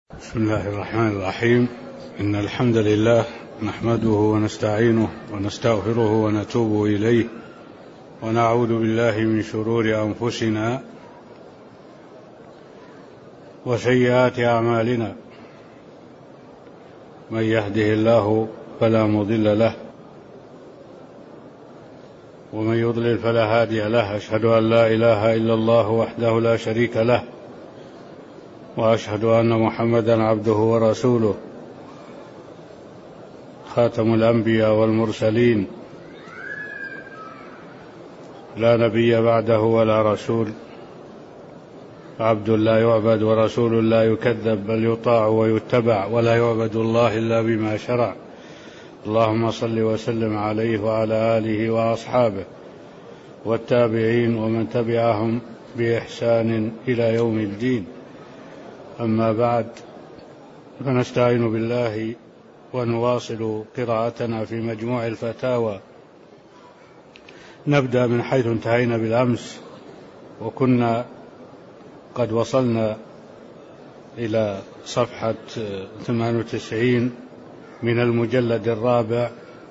بسم الله الرحمن الرحيم. إن الحمد لله نحمده ونستعينه ونستغفره ونتوب إليه ونعوذ بالله من شرور أنفسنا وسيئات أعمالنا. من يهده الله فلا مضل له ومن يضلل فلا هادي له. أشهد أن لا إله إلا الله وحده لا شريك له وأشهد أن محمدا عبده ورسوله خاتم الأنبياء والمرسلين لا نبي بعده ولا رسول، عبد لا يعبد ورسول لا يكذب بل يطاع ويتبع، ولا يعبد الله إلا بما شرع. اللهم صل وسلم عليه وعلى آله وأصحابه والتابعين ومن تبعهم بإحسان إلى يوم الدين. أما بعد، فنستعين بالله ونواصل قراءتنا في مجموع الفتاوى. نبدأ من حيث انتهينا بالأمس، وكنا قد وصلنا إلى صفحة 98 من المجلد الرابع.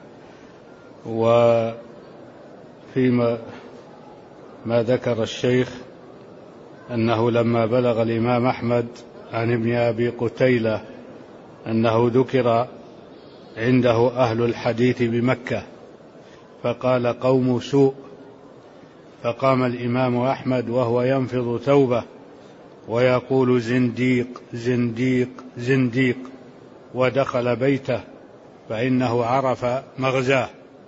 وفيما ذكر الشيخ أنه لما بلغ الإمام أحمد عن ابن أبي قتيلة أنه ذكر عنده أهل الحديث بمكة فقال قوم سوء، فقام الإمام أحمد وهو ينفض ثوبه ويقول زنديق زنديق زنديق، ودخل بيته فإنه عرف مغزاه.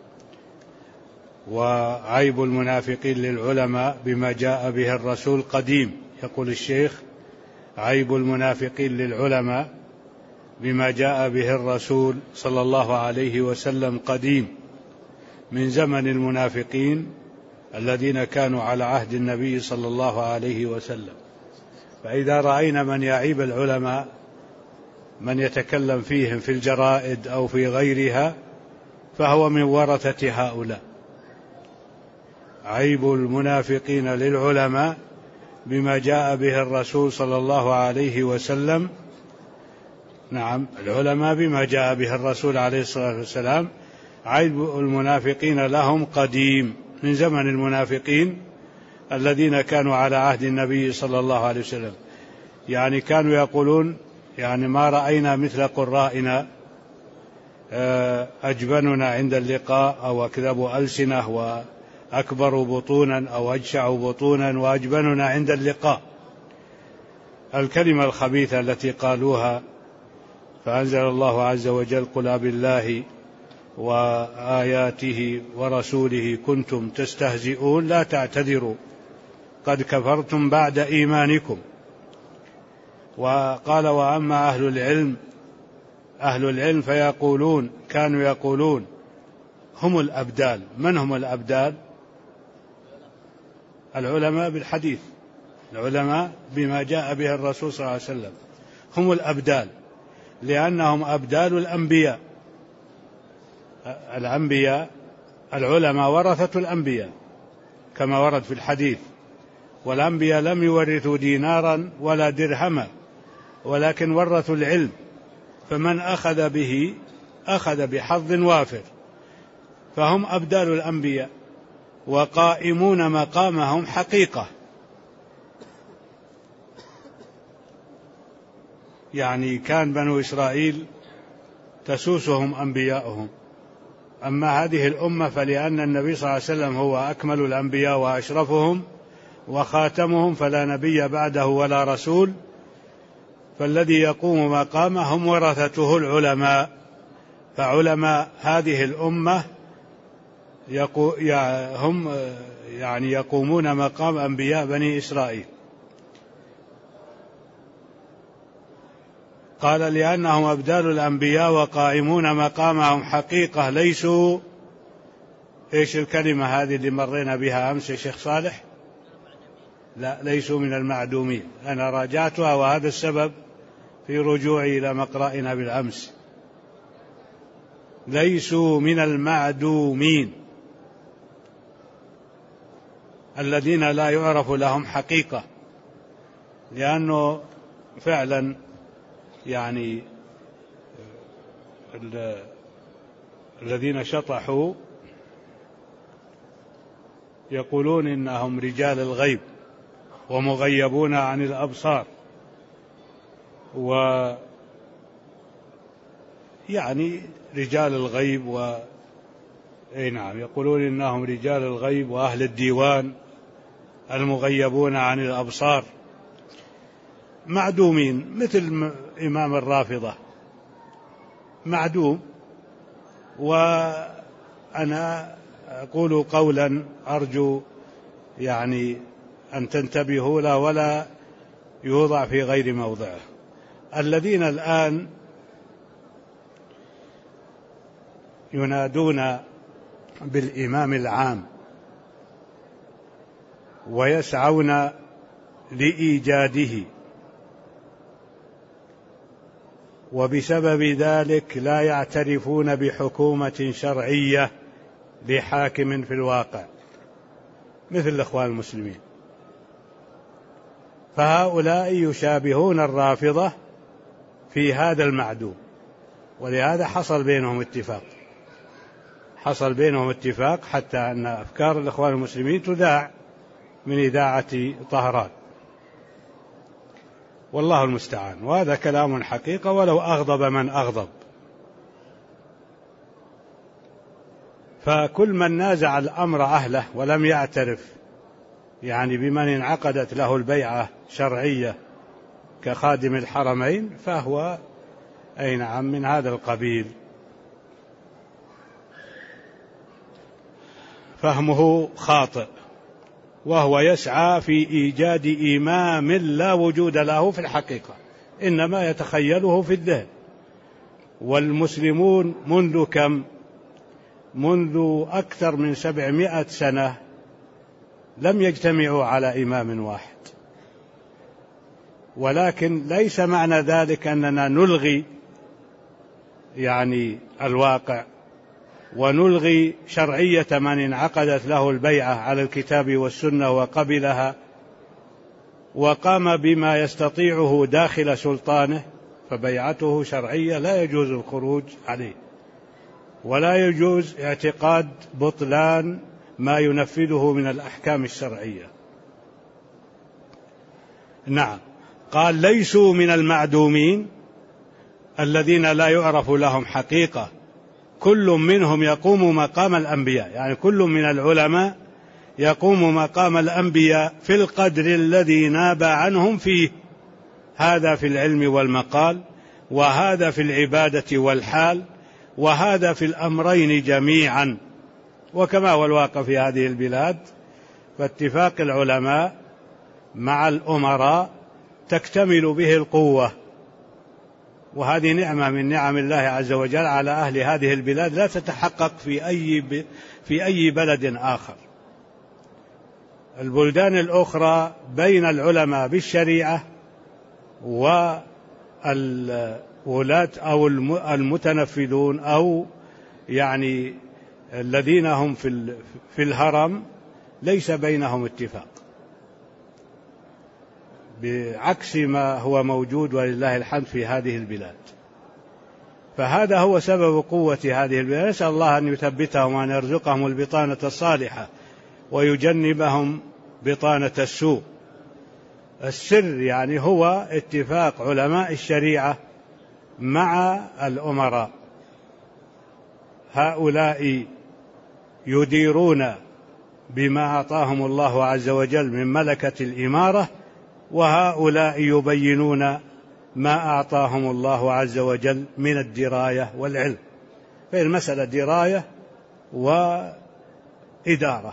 وعيب المنافقين للعلماء بما جاء به الرسول قديم. يقول الشيخ: عيب المنافقين للعلماء بما جاء به الرسول صلى الله عليه وسلم قديم، من زمن المنافقين الذين كانوا على عهد النبي صلى الله عليه وسلم. فإذا رأينا من يعيب العلماء، من يتكلم فيهم في الجرائد أو في غيرها، فهو من ورثة هؤلاء. عيب المنافقين للعلماء بما جاء به الرسول صلى الله عليه وسلم. نعم، العلماء بما جاء به الرسول عليه الصلاة والسلام. عيب المنافقين لهم قديم، من زمن المنافقين الذين كانوا على عهد النبي صلى الله عليه وسلم. يعني كانوا يقولون: يعني ما رأينا مثل قرائنا، أجبننا عند اللقاء، أو أكذب ألسنة، وأكبر بطونا، أو أجشع بطونا، وأجبننا عند اللقاء. الكلمة الخبيثة التي قالوها. فأنزل الله عز وجل: قل أبالله وآياته ورسوله كنتم تستهزئون لا تعتذروا قد كفرتم بعد إيمانكم. وقال: وأما أهل العلم فيقولون، كانوا يقولون هم الأبدال. من هم الأبدال؟ العلماء بالحديث، العلماء بما جاء به الرسول صلى الله عليه وسلم هم الأبدال، لأنهم أبدال الأنبياء. الأنبياء العلماء ورثة الأنبياء كما ورد في الحديث، والأنبياء لم يورثوا دينارا ولا درهما، ولكن ورثوا العلم، فمن أخذ به أخذ بحظ وافر. فهم أبدال الأنبياء وقائمون مقامهم حقيقة. يعني كان بنو إسرائيل تسوسهم أنبياؤهم، أما هذه الأمة فلأن النبي صلى الله عليه وسلم هو أكمل الأنبياء وأشرفهم وخاتمهم، فلا نبي بعده ولا رسول، فالذي يقوم مقامه هم ورثته العلماء. فعلماء هذه الأمة هم يعني يقومون مقام أنبياء بني إسرائيل. قال: لأنهم أبدال الأنبياء وقائمون مقامهم حقيقة، ليسوا. إيش الكلمة هذه اللي مرينا بها أمس يا شيخ صالح؟ لا، ليسوا من المعدومين. أنا راجعتها، وهذا السبب في رجوعي إلى مقرأنا بالأمس. ليسوا من المعدومين الذين لا يعرف لهم حقيقة، لأنه فعلا يعني الذين شطحوا يقولون إنهم رجال الغيب ومغيبون عن الأبصار، ويعني رجال الغيب نعم يقولون إنهم رجال الغيب وأهل الديوان المغيبون عن الأبصار، معدومين مثل إمام الرافضة معدوم. وأنا أقول قولا أرجو يعني أن تنتبهوا له ولا يوضع في غير موضعه. الذين الآن ينادون بالإمام العام ويسعون لإيجاده، وبسبب ذلك لا يعترفون بحكومة شرعية لحاكم في الواقع مثل الإخوان المسلمين، فهؤلاء يشابهون الرافضة في هذا المعدوم، ولهذا حصل بينهم اتفاق حتى أن أفكار الإخوان المسلمين تذاع من إذاعة طهران، والله المستعان. وهذا كلام حقيقة ولو أغضب من أغضب. فكل من نازع الأمر أهله ولم يعترف يعني بمن انعقدت له البيعة شرعية كخادم الحرمين فهو نعم من هذا القبيل. فهمه خاطئ، وهو يسعى في إيجاد إمام لا وجود له في الحقيقة، إنما يتخيله في الذهن. والمسلمون منذ أكثر من 700 سنة لم يجتمعوا على إمام واحد، ولكن ليس معنى ذلك أننا نلغي يعني الواقع ونلغي شرعية من انعقدت له البيعة على الكتاب والسنة وقبلها وقام بما يستطيعه داخل سلطانه، فبيعته شرعية لا يجوز الخروج عليه، ولا يجوز اعتقاد بطلان ما ينفذه من الأحكام الشرعية. نعم، قال ليسوا من المعدومين الذين لا يعرف لهم حقيقة، كل منهم يقوم مقام الأنبياء، يعني كل من العلماء يقوم مقام الأنبياء في القدر الذي ناب عنهم فيه، هذا في العلم والمقال، وهذا في العبادة والحال، وهذا في الأمرين جميعا. وكما هو الواقع في هذه البلاد، فاتفاق العلماء مع الأمراء تكتمل به القوة، وهذه نعمة من نعم الله عز وجل على أهل هذه البلاد لا تتحقق في أي بلد آخر. البلدان الأخرى بين العلماء بالشريعة والولاة أو المتنفذون أو يعني الذين هم في الهرم ليس بينهم اتفاق، بعكس ما هو موجود ولله الحمد في هذه البلاد. فهذا هو سبب قوة هذه البلاد. نسأل الله أن يثبتهم وأن يرزقهم البطانة الصالحة ويجنبهم بطانة السوء. السر يعني هو اتفاق علماء الشريعة مع الأمراء، هؤلاء يديرون بما أعطاهم الله عز وجل من ملكة الإمارة، وهؤلاء يبينون ما أعطاهم الله عز وجل من الدراية والعلم. فالمسألة دراية وإدارة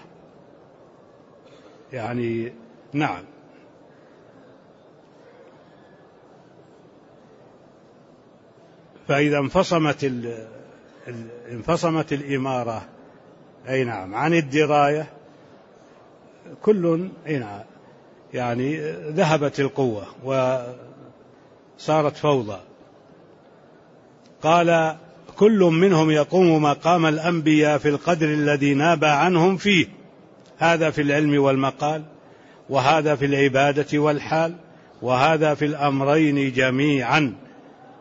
يعني. نعم. فإذا انفصمت الإمارة نعم عن الدراية كل نعم يعني ذهبت القوة وصارت فوضى. قال كل منهم يقوم مقام الأنبياء في القدر الذي ناب عنهم فيه، هذا في العلم والمقال، وهذا في العبادة والحال، وهذا في الأمرين جميعا.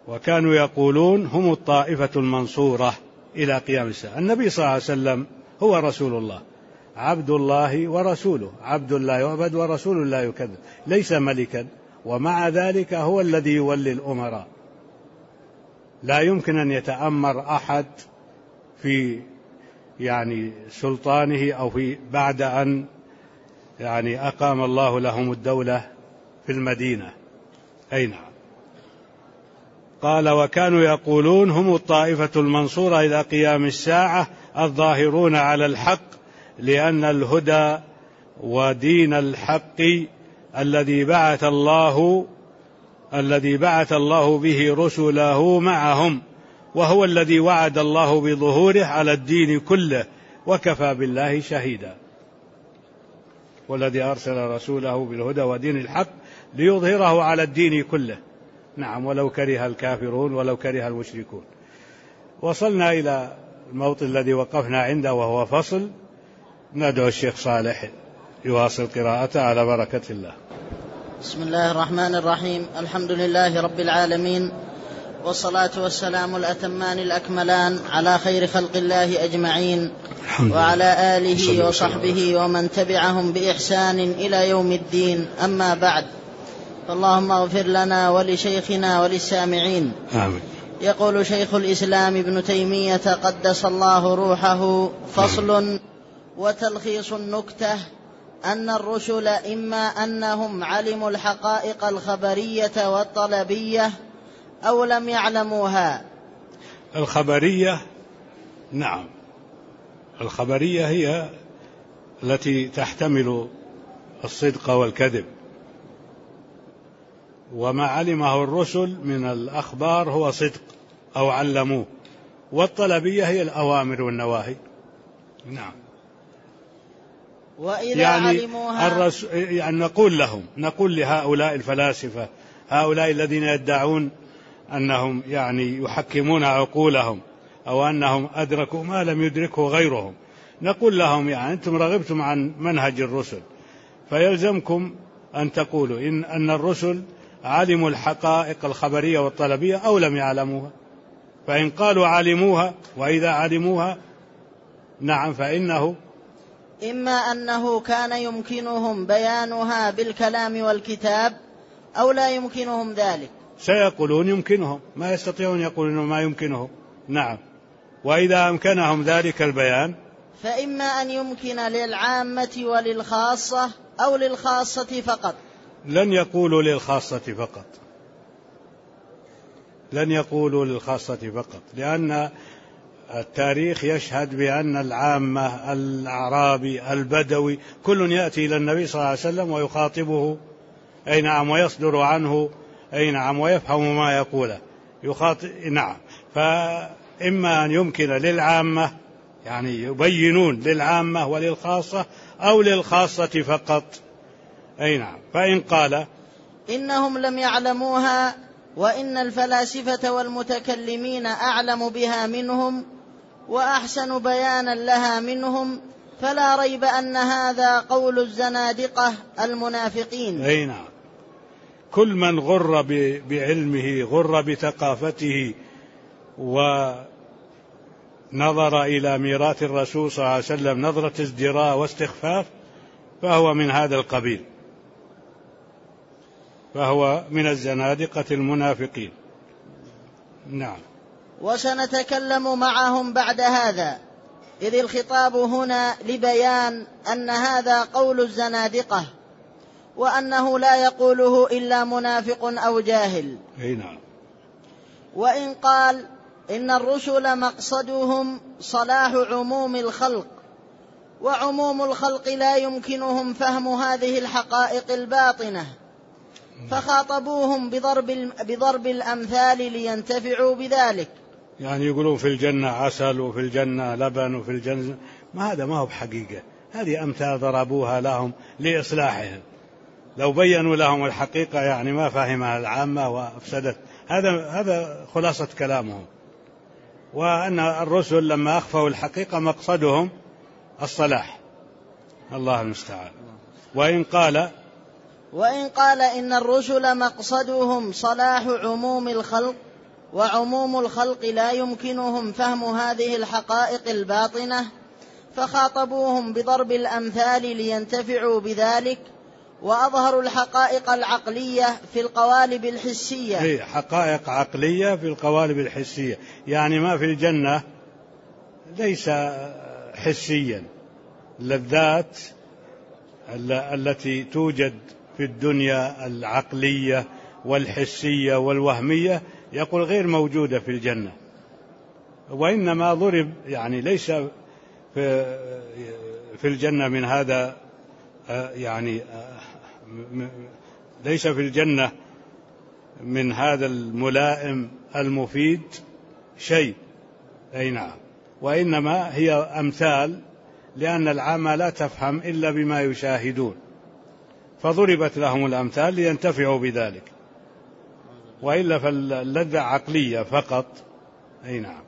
وكانوا يقولون هم الطائفة المنصورة إلى قيام الساعة. النبي صلى الله عليه وسلم هو رسول الله، عبد الله ورسوله، عبد لا يعبد ورسول لا يكذب، ليس ملكا، ومع ذلك هو الذي يولي الأمراء. لا يمكن أن يتأمر أحد في سلطانه أو بعد أن أقام الله لهم الدولة في المدينة. أي نعم. قال وكانوا يقولون هم الطائفة المنصورة إلى قيام الساعة الظاهرون على الحق، لأن الهدى ودين الحق الذي بعث الله به رسله معهم، وهو الذي وعد الله بظهوره على الدين كله، وكفى بالله شهيدا. والذي أرسل رسوله بالهدى ودين الحق ليظهره على الدين كله. نعم، ولو كره الكافرون ولو كره المشركون. وصلنا إلى الموطن الذي وقفنا عنده وهو فصل. ندعو الشيخ صالح يواصل قراءته على بركة الله. بسم الله الرحمن الرحيم. الحمد لله رب العالمين، والصلاة والسلام الأتمان الأكملان على خير خلق الله أجمعين، وعلى آله وصحبه ومن تبعهم بإحسان إلى يوم الدين. أما بعد، فاللهم اغفر لنا ولشيخنا وللسامعين. آمين. يقول شيخ الإسلام ابن تيمية قدس الله روحه: فصل. وتلخيص النكتة أن الرسل إما أنهم علموا الحقائق الخبرية والطلبية أو لم يعلموها. الخبرية، نعم، الخبرية هي التي تحتمل الصدق والكذب، وما علمه الرسل من الأخبار هو صدق أو علموه، والطلبية هي الأوامر والنواهي. نعم. وإذا علموها نقول لهؤلاء الفلاسفة، هؤلاء الذين يدعون أنهم يحكمون عقولهم أو أنهم أدركوا ما لم يدركه غيرهم، نقول لهم أنتم رغبتم عن منهج الرسل، فيلزمكم أن تقولوا أن الرسل علموا الحقائق الخبرية والطلبية أو لم يعلموها. فإن قالوا علموها، وإذا علموها نعم فإنه إما أنه كان يمكنهم بيانها بالكلام والكتاب أو لا يمكنهم ذلك. سيقولون يمكنهم، ما يستطيعون يقولون ما يمكنهم. نعم. وإذا أمكنهم ذلك البيان فإما أن يمكن للعامة وللخاصة أو للخاصة فقط. لن يقولوا للخاصة فقط، لن يقولوا للخاصة فقط، لأن التاريخ يشهد بأن العامة، الأعرابي، البدوي، كل يأتي إلى النبي صلى الله عليه وسلم ويخاطبه، أي نعم، ويصدر عنه، أي نعم، ويفهم ما يقوله، نعم. فإما أن يمكن للعامة، يبينون للعامة وللخاصة، أو للخاصة فقط. أي نعم. فإن قال إنهم لم يعلموها وإن الفلاسفة والمتكلمين أعلم بها منهم وأحسن بيانا لها منهم، فلا ريب أن هذا قول الزنادقة المنافقين. أي نعم. كل من غر بعلمه، غر بثقافته، ونظر إلى ميراث الرسول صلى الله عليه وسلم نظرة ازدراء واستخفاف، فهو من هذا القبيل، فهو من الزنادقة المنافقين. نعم. وسنتكلم معهم بعد هذا، إذ الخطاب هنا لبيان أن هذا قول الزنادقة، وأنه لا يقوله إلا منافق أو جاهل. نعم. وإن قال إن الرسل مقصدهم صلاح عموم الخلق، وعموم الخلق لا يمكنهم فهم هذه الحقائق الباطنة، فخاطبوهم بضرب الأمثال لينتفعوا بذلك. يقولون في الجنة عسل، وفي الجنة لبن، وفي الجنة، هذا ما هو بحقيقة، هذه أمثال ضربوها لهم لإصلاحهم. لو بينوا لهم الحقيقة ما فهمها العامة وأفسدت. هذا خلاصة كلامهم. وأن الرسل لما أخفوا الحقيقة مقصدهم الصلاح. الله المستعان. وإن قال إن الرسل مقصدهم صلاح عموم الخلق، وعموم الخلق لا يمكنهم فهم هذه الحقائق الباطنة، فخاطبوهم بضرب الأمثال لينتفعوا بذلك، وأظهروا الحقائق العقلية في القوالب الحسية. حقائق عقلية في القوالب الحسية، يعني ما في الجنة ليس حسيا. اللذات التي توجد في الدنيا العقلية والحسية والوهمية يقول غير موجودة في الجنة، وإنما ضرب يعني ليس في الجنة من هذا، يعني ليس في الجنة من هذا الملائم المفيد شيء، أي نعم، وإنما هي أمثال، لأن العامة لا تفهم إلا بما يشاهدون، فضربت لهم الأمثال لينتفعوا بذلك، وإلا فاللذة عقلية فقط، أي نعم.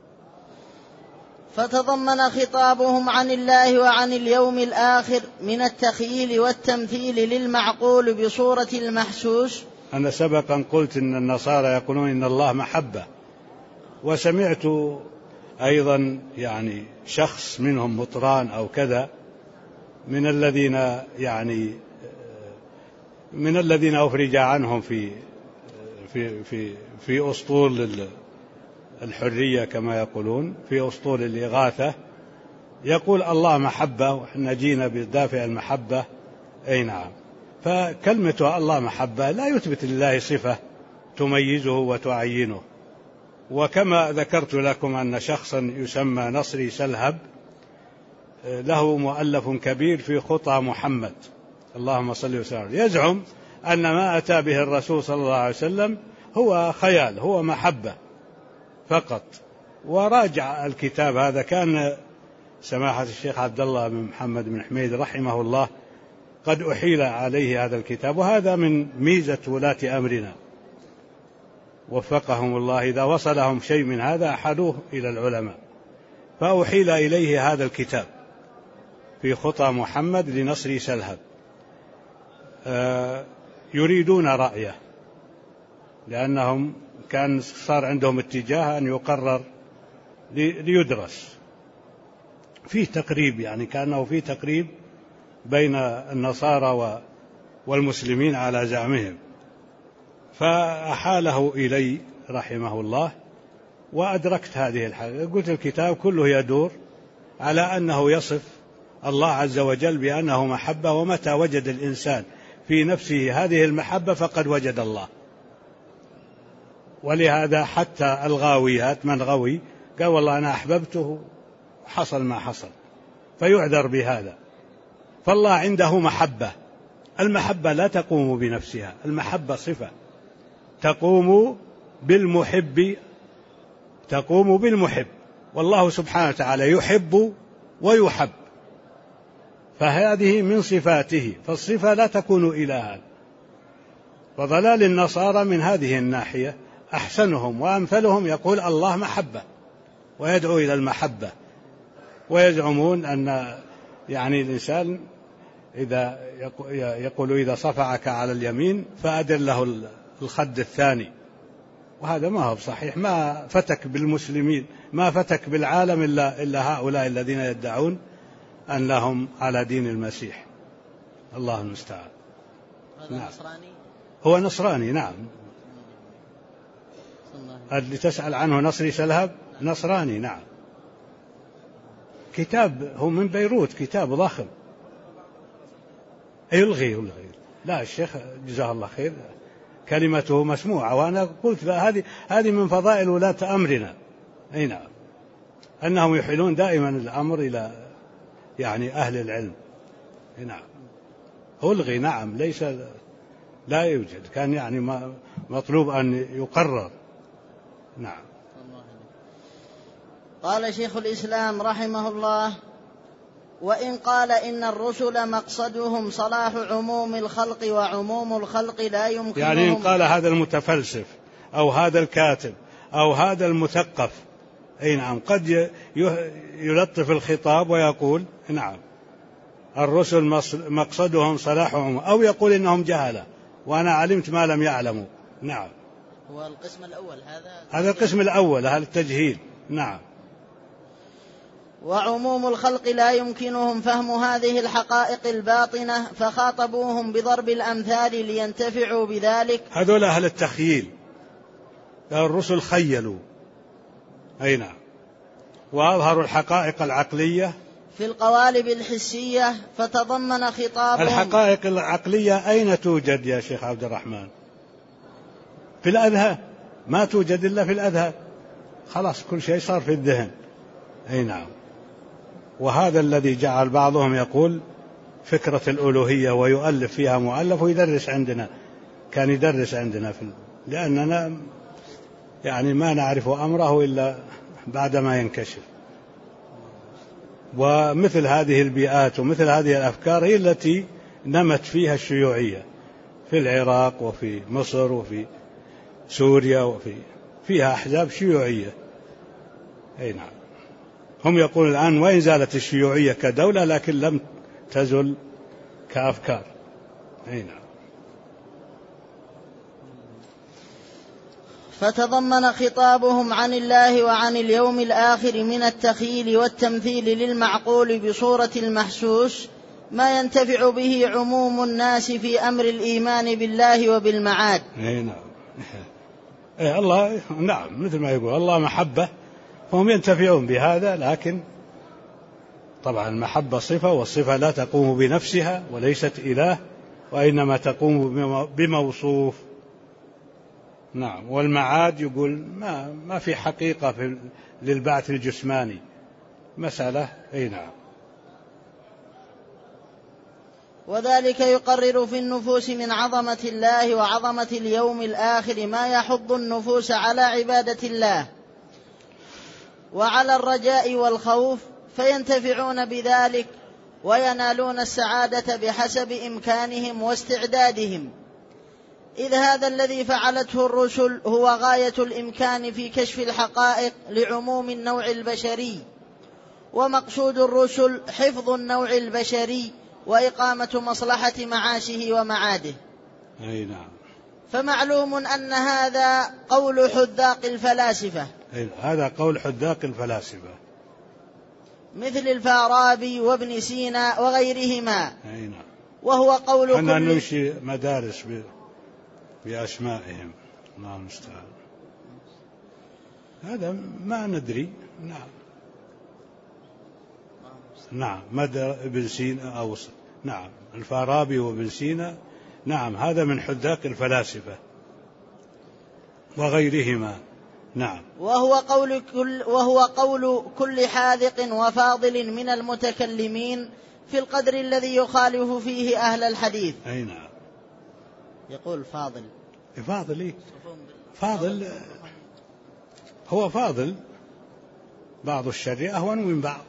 فتضمن خطابهم عن الله وعن اليوم الآخر من التخييل والتمثيل للمعقول بصورة المحسوس. أنا سبقا قلت إن النصارى يقولون إن الله محبة، وسمعت أيضا يعني شخص منهم مطران أو كذا من الذين أفرج عنهم في أسطول الحرية كما يقولون، في أسطول الإغاثة، يقول الله محبة وإحنا جينا بدافع المحبة، أي نعم. فكلمة الله محبة لا يثبت لله صفة تميزه وتعينه. وكما ذكرت لكم أن شخصا يسمى نصري سلهب له مؤلف كبير في خطى محمد اللهم صل وسلم، يزعم أن ما أتى به الرسول صلى الله عليه وسلم هو خيال، هو محبة فقط. وراجع الكتاب هذا، كان سماحة الشيخ عبد الله بن محمد بن حميد رحمه الله قد أحيل عليه هذا الكتاب، وهذا من ميزة ولاة أمرنا وفقهم الله، إذا وصلهم شيء من هذا أحالوه إلى العلماء، فأحيل إليه هذا الكتاب في خطى محمد لنصري سلهب. يريدون رأيه، لأنهم كان صار عندهم اتجاه أن يقرر ليدرس فيه تقريب، يعني كأنه فيه تقريب بين النصارى والمسلمين على زعمهم، فأحاله إلي رحمه الله، وأدركت هذه الحاجة. قلت الكتاب كله يدور على أنه يصف الله عز وجل بأنه محبة، ومتى وجد الإنسان في نفسه هذه المحبة فقد وجد الله. ولهذا حتى الغاويات من غوي قال والله أنا أحببته حصل ما حصل، فيعذر بهذا. فالله عنده محبة، المحبة لا تقوم بنفسها، المحبة صفة تقوم بالمحب، والله سبحانه وتعالى يحب ويحب، فهذه من صفاته، فالصفة لا تكون إلها. وضلال النصارى من هذه الناحية، أحسنهم وأمثلهم يقول الله محبة ويدعو إلى المحبة، ويزعمون أن يعني الإنسان إذا يقول إذا صفعك على اليمين فأدر له الخد الثاني، وهذا ما هو صحيح. ما فتك بالمسلمين، ما فتك بالعالم إلا هؤلاء الذين يدعون أنهم على دين المسيح، الله المستعان. نعم. نصراني؟ هو نصراني، نعم. اللي تسأل عنه نصري سلهب نصراني، نعم. كتاب هو من بيروت، كتاب ضخم. يلغي لا، الشيخ جزاه الله خير كلمته مسموعة، وأنا قلت هذه من فضائل ولاة أمرنا، أي نعم، أنهم يحيلون دائما الأمر إلى يعني أهل العلم، أي نعم. ألغي، نعم، لا يوجد، كان يعني مطلوب أن يقرر، نعم. قال شيخ الإسلام رحمه الله: وإن قال إن الرسل مقصدهم صلاح عموم الخلق، وعموم الخلق لا يمكنهم، يعني إن قال هذا المتفلسف أو هذا الكاتب أو هذا المثقف، أي نعم، قد يلطف الخطاب ويقول نعم الرسل مقصدهم صلاح عموم، أو يقول إنهم جهلة وأنا علمت ما لم يعلموا، نعم. هو القسم الأول هذا القسم الأول، هذا التجهيل. نعم. وعموم الخلق لا يمكنهم فهم هذه الحقائق الباطنة فخاطبوهم بضرب الأمثال لينتفعوا بذلك. هذول أهل التخييل، الرسل خيلوا، أي نعم، وأظهروا الحقائق العقلية في القوالب الحسية، فتضمن خطابهم. الحقائق العقلية أين توجد يا شيخ عبد الرحمن؟ في الأذهان، ما توجد إلا في الأذهان، خلاص كل شيء صار في الذهن. أي نعم. وهذا الذي جعل بعضهم يقول فكرة الألوهية ويؤلف فيها مؤلف ويدرس عندنا، كان يدرس عندنا لأننا يعني ما نعرف أمره إلا بعدما ينكشف. ومثل هذه البيئات ومثل هذه الأفكار هي التي نمت فيها الشيوعية في العراق وفي مصر وفي سوريا، فيها أحزاب شيوعية. أي نعم. هم يقولون الآن وإن زالت الشيوعية كدولة لكن لم تزل كأفكار. أي نعم. فتضمن خطابهم عن الله وعن اليوم الآخر من التخيل والتمثيل للمعقول بصورة المحسوس ما ينتفع به عموم الناس في أمر الإيمان بالله وبالمعاد. أي نعم. الله نعم، مثل ما يقول الله محبة، فهم ينتفعون بهذا، لكن طبعا المحبة صفة، والصفة لا تقوم بنفسها وليست إله، وإنما تقوم بموصوف. نعم. والمعاد يقول ما في حقيقة للبعث الجسماني، مسألة. أي نعم. وذلك يقرر في النفوس من عظمة الله وعظمة اليوم الآخر ما يحض النفوس على عبادة الله وعلى الرجاء والخوف، فينتفعون بذلك وينالون السعادة بحسب إمكانهم واستعدادهم، إذ هذا الذي فعلته الرسل هو غاية الإمكان في كشف الحقائق لعموم النوع البشري، ومقصود الرسل حفظ النوع البشري وإقامة مصلحة معاشه ومعاده. أي نعم. فمعلوم أن هذا قول حذاق الفلاسفة. هذا قول حذاق الفلاسفة مثل الفارابي وابن سينا وغيرهما. أي نعم. وهو قول كنا ننشئ مدارس بأسمائهم، الله المستعان. هذا ما ندري. نعم. نعم. مدى ابن سينا أو نعم الفارابي وابن سينا، نعم هذا من حذاق الفلاسفة وغيرهما. نعم. وهو قول كل حاذق وفاضل من المتكلمين في القدر الذي يخالف فيه أهل الحديث. أي نعم. يقول فاضل. فاضل هو فاضل، بعض الشر أهون من بعض.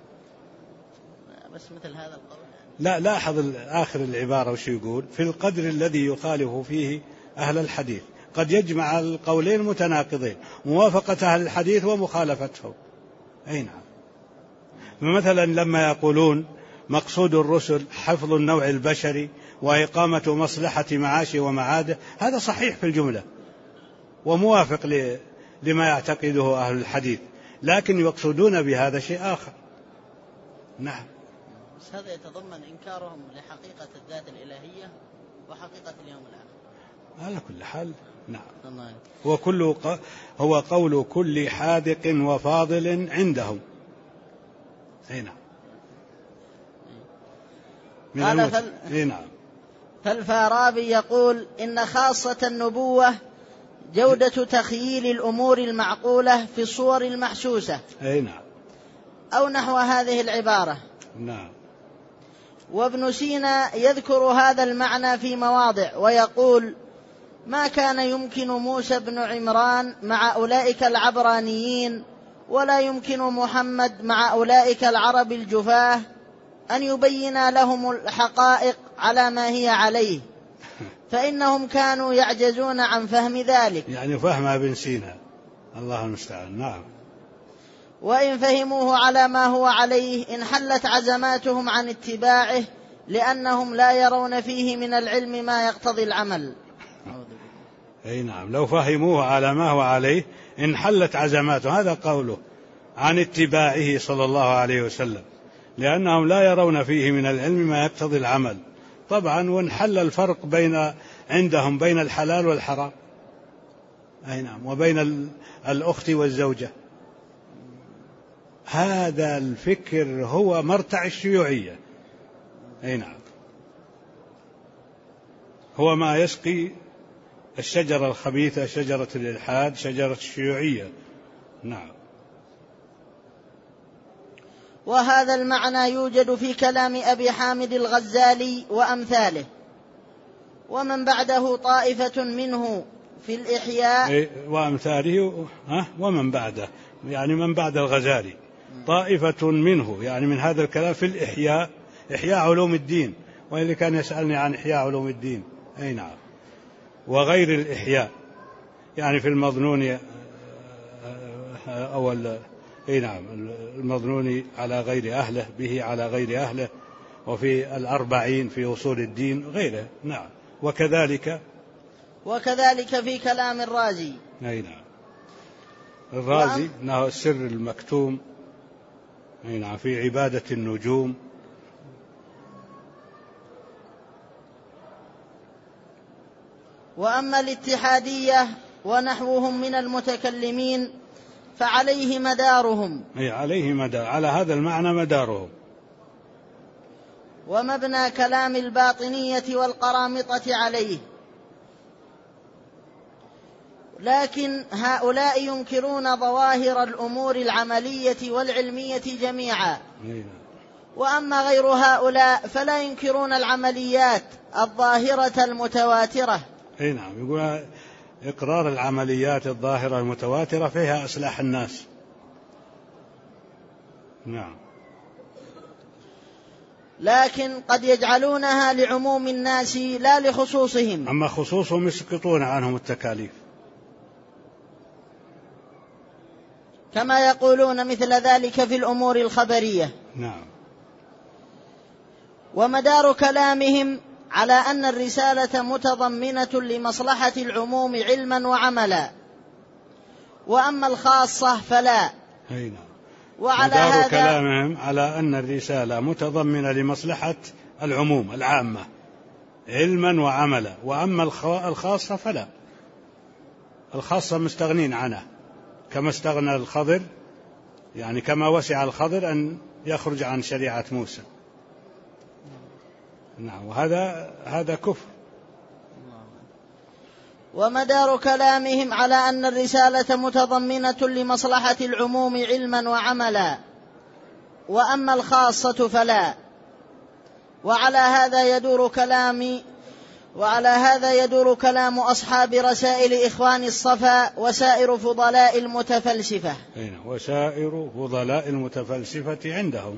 بس مثل هذا القول لا، لاحظ آخر العبارة وش يقول: في القدر الذي يخالف فيه أهل الحديث. قد يجمع القولين متناقضين، موافقة أهل الحديث ومخالفتهم. أي نعم. مثلا لما يقولون مقصود الرسل حفظ النوع البشري وإقامة مصلحة معاشه ومعاده، هذا صحيح في الجملة وموافق لما يعتقده أهل الحديث، لكن يقصدون بهذا شيء آخر. نعم. بس هذا يتضمن إنكارهم لحقيقة الذات الإلهية وحقيقة اليوم الآخر على كل حال. نعم. هو قول كل حاذق وفاضل عندهم. أي نعم. نعم. فالفارابي يقول إن خاصة النبوة جودة تخييل الأمور المعقولة في الصور المحسوسة. أي نعم. أو نحو هذه العبارة. نعم. وابن سينا يذكر هذا المعنى في مواضع ويقول: ما كان يمكن موسى بن عمران مع أولئك العبرانيين، ولا يمكن محمد مع أولئك العرب الجفاه، أن يبين لهم الحقائق على ما هي عليه، فإنهم كانوا يعجزون عن فهم ذلك. يعني فهم ابن سينا، الله المستعان. نعم. وإن فهموه على ما هو عليه انحلت عزماتهم عن اتباعه، لأنهم لا يرون فيه من العلم ما يقتضي العمل. أي نعم، لو فهموه على ما هو عليه انحلت عزماته. هذا قوله عن اتباعه صلى الله عليه وسلم، لأنهم لا يرون فيه من العلم ما يقتضي العمل طبعا، وانحل الفرق عندهم بين الحلال والحرام، أي نعم، وبين الأخت والزوجة. هذا الفكر هو مرتع الشيوعية، أي نعم، هو ما يسقي الشجرة الخبيثة، شجرة الإلحاد، شجرة الشيوعية. نعم. وهذا المعنى يوجد في كلام أبي حامد الغزالي وأمثاله، ومن بعده طائفة منه في الإحياء وأمثاله، ومن بعده يعني من بعد الغزالي، طائفة منه يعني من هذا الكلام في الإحياء، إحياء علوم الدين، واللي كان يسألني عن إحياء علوم الدين، أي نعم، وغير الإحياء يعني في المظنون أي نعم، المظنون على غير أهله، به على غير أهله، وفي الأربعين في أصول الدين غيره. نعم. وكذلك في كلام الرازي، أي نعم، الرازي أنه السر المكتوم، أي نعم، في عبادة النجوم. وأما الاتحادية ونحوهم من المتكلمين فعليه مدارهم، أي عليه مدار، على هذا المعنى مدارهم. ومبنى كلام الباطنية والقرامطة عليه، لكن هؤلاء ينكرون ظواهر الأمور العملية والعلمية جميعا، وأما غير هؤلاء فلا ينكرون العمليات الظاهرة المتواترة. أي نعم، يقول إقرار العمليات الظاهرة المتواترة فيها إصلاح الناس. نعم. لكن قد يجعلونها لعموم الناس لا لخصوصهم، أما خصوصهم يسقطون عنهم التكاليف، كما يقولون مثل ذلك في الأمور الخبرية. نعم. ومدار كلامهم على أن الرسالة متضمنة لمصلحة العموم علما وعملا، وأما الخاصة فلا. نعم. وعلى مدار كلامهم على أن الرسالة متضمنة لمصلحة العموم العامة علما وعملا، وأما الخاصة فلا. الخاصة مستغنين عنها، كما استغنى الخضر، يعني كما وسع الخضر أن يخرج عن شريعة موسى. نعم. وهذا كفر. ومدار كلامهم على أن الرسالة متضمنة لمصلحة العموم علما وعملا، وأما الخاصة فلا. وعلى هذا يدور كلام أصحاب رسائل إخوان الصفا وسائر فضلاء المتفلسفة. وسائر فضلاء المتفلسفة عندهم.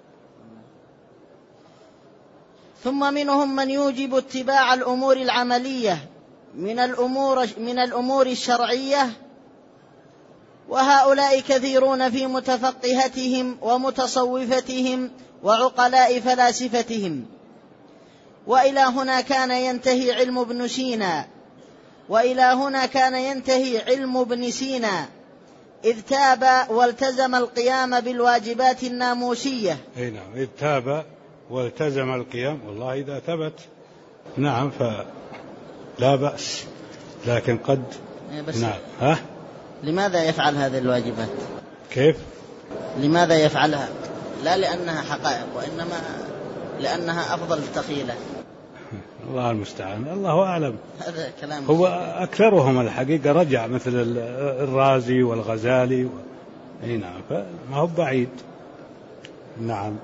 ثم منهم من يوجب اتباع الأمور العملية من الأمور الشرعية، وهؤلاء كثيرون في متفقهتهم ومتصوفتهم وعقلاء فلاسفتهم. وإلى هنا كان ينتهي علم ابن سينا إذ تاب والتزم القيام بالواجبات الناموسية. نعم، إذ تاب والتزم القيام، والله إذا ثبت نعم فلا بأس، لكن قد نعم. لماذا يفعل هذه الواجبات؟ كيف؟ لماذا يفعلها؟ لا لأنها حقائق، وإنما لأنها أفضل تخيلة. الله المستعان، الله أعلم. هذا كلام هو أكثرهم الحقيقة رجع، مثل الرازي والغزالي نعم، فما هو بعيد. نعم.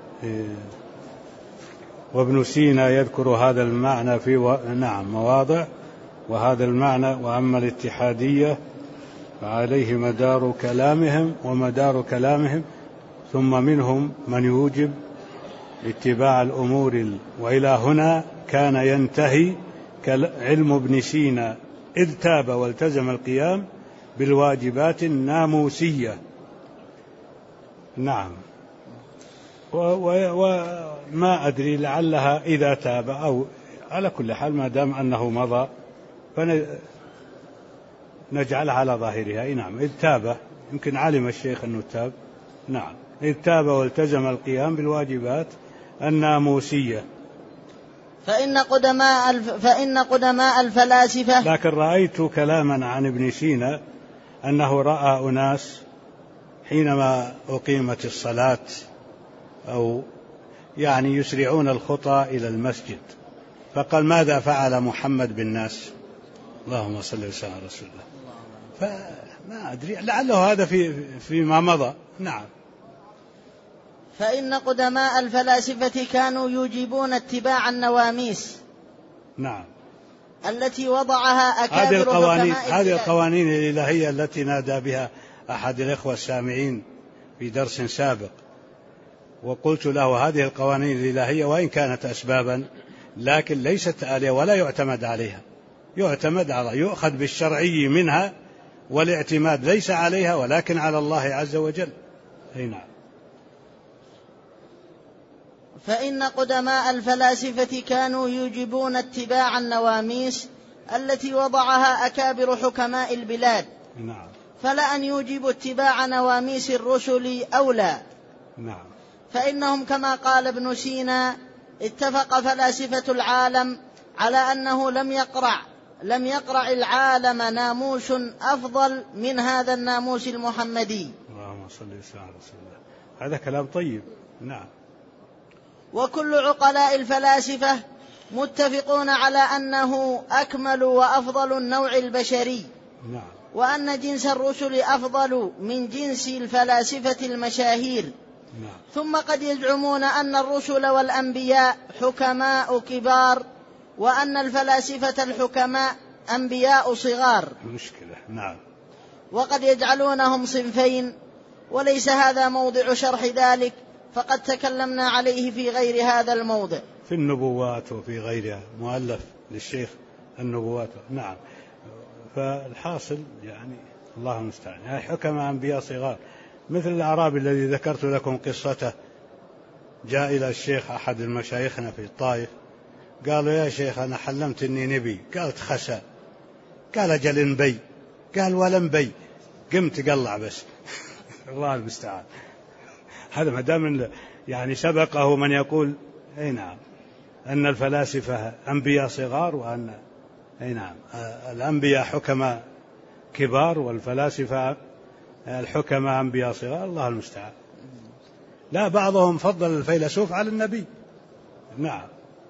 وابن سينا يذكر هذا المعنى في مواضع، وهذا المعنى. وأما الاتحادية فعليه مدار كلامهم ومدار كلامهم، ثم منهم من يوجب اتباع الأمور. وإلى هنا كان ينتهي علم ابن سينا إذ تاب والتزم القيام بالواجبات الناموسية. نعم. وما أدري لعلها إذا تاب، أو على كل حال ما دام أنه مضى نجعلها على ظاهرها. أي نعم، إذ تاب، يمكن علم الشيخ أنه تاب. نعم، إذ تاب والتزم القيام بالواجبات الناموسية. فإن قدماء الفلاسفة. لكن رأيت كلاما عن ابن سينا أنه رأى أناس حينما أقيمت الصلاة أو يعني يسرعون الخطى إلى المسجد، فقال ماذا فعل محمد بالناس؟ اللهم صل وسلم على رسول الله. فما أدري، لعله هذا فيما مضى. نعم. فإن قدماء الفلاسفة كانوا يوجبون اتباع النواميس. نعم. التي وضعها أكابر حكماء هذه القوانين الإلهية التي نادى بها أحد الإخوة السامعين في درس سابق، وقلت له هذه القوانين الإلهية وإن كانت أسبابا لكن ليست آلية ولا يعتمد عليها، يؤخذ بالشرعي منها، والاعتماد ليس عليها ولكن على الله عز وجل. أي نعم. فإن قدماء الفلاسفة كانوا يوجبون اتباع النواميس التي وضعها أكابر حكماء البلاد. نعم. فلأن يوجبوا اتباع نواميس الرسل أولى. نعم. فإنهم كما قال ابن سينا اتفق فلاسفة العالم على أنه لم يقرع العالم ناموس أفضل من هذا الناموس المحمدي. اللهم صل وسلم على رسول الله. هذا كلام طيب. نعم. وكل عقلاء الفلاسفة متفقون على أنه أكمل وأفضل النوع البشري. نعم. وأن جنس الرسل أفضل من جنس الفلاسفة المشاهير. نعم. ثم قد يزعمون أن الرسل والأنبياء حكماء كبار، وأن الفلاسفة الحكماء أنبياء صغار. مشكلة. نعم. وقد يجعلونهم صنفين، وليس هذا موضع شرح ذلك، فقد تكلمنا عليه في غير هذا الموضع، في النبوات وفي غيرها، مؤلف للشيخ النبوات. نعم. فالحاصل يعني الله المستعان، يعني حكماء أنبياء صغار، مثل الأعرابي الذي ذكرت لكم قصته، جاء إلى الشيخ أحد المشايخنا في الطائف، قالوا يا شيخ أنا حلمت إني نبي. قال تخسى. قال أجل نبي. قال ولا نبي، قمت قلع بس. الله المستعان. هذا ما دام يعني سبقه من يقول أي نعم أن الفلاسفة أنبياء صغار، وأن أي نعم الأنبياء حكماء كبار والفلاسفة الحكماء أنبياء صغار. الله المستعان. لا، بعضهم فضل الفيلسوف على النبي. نعم.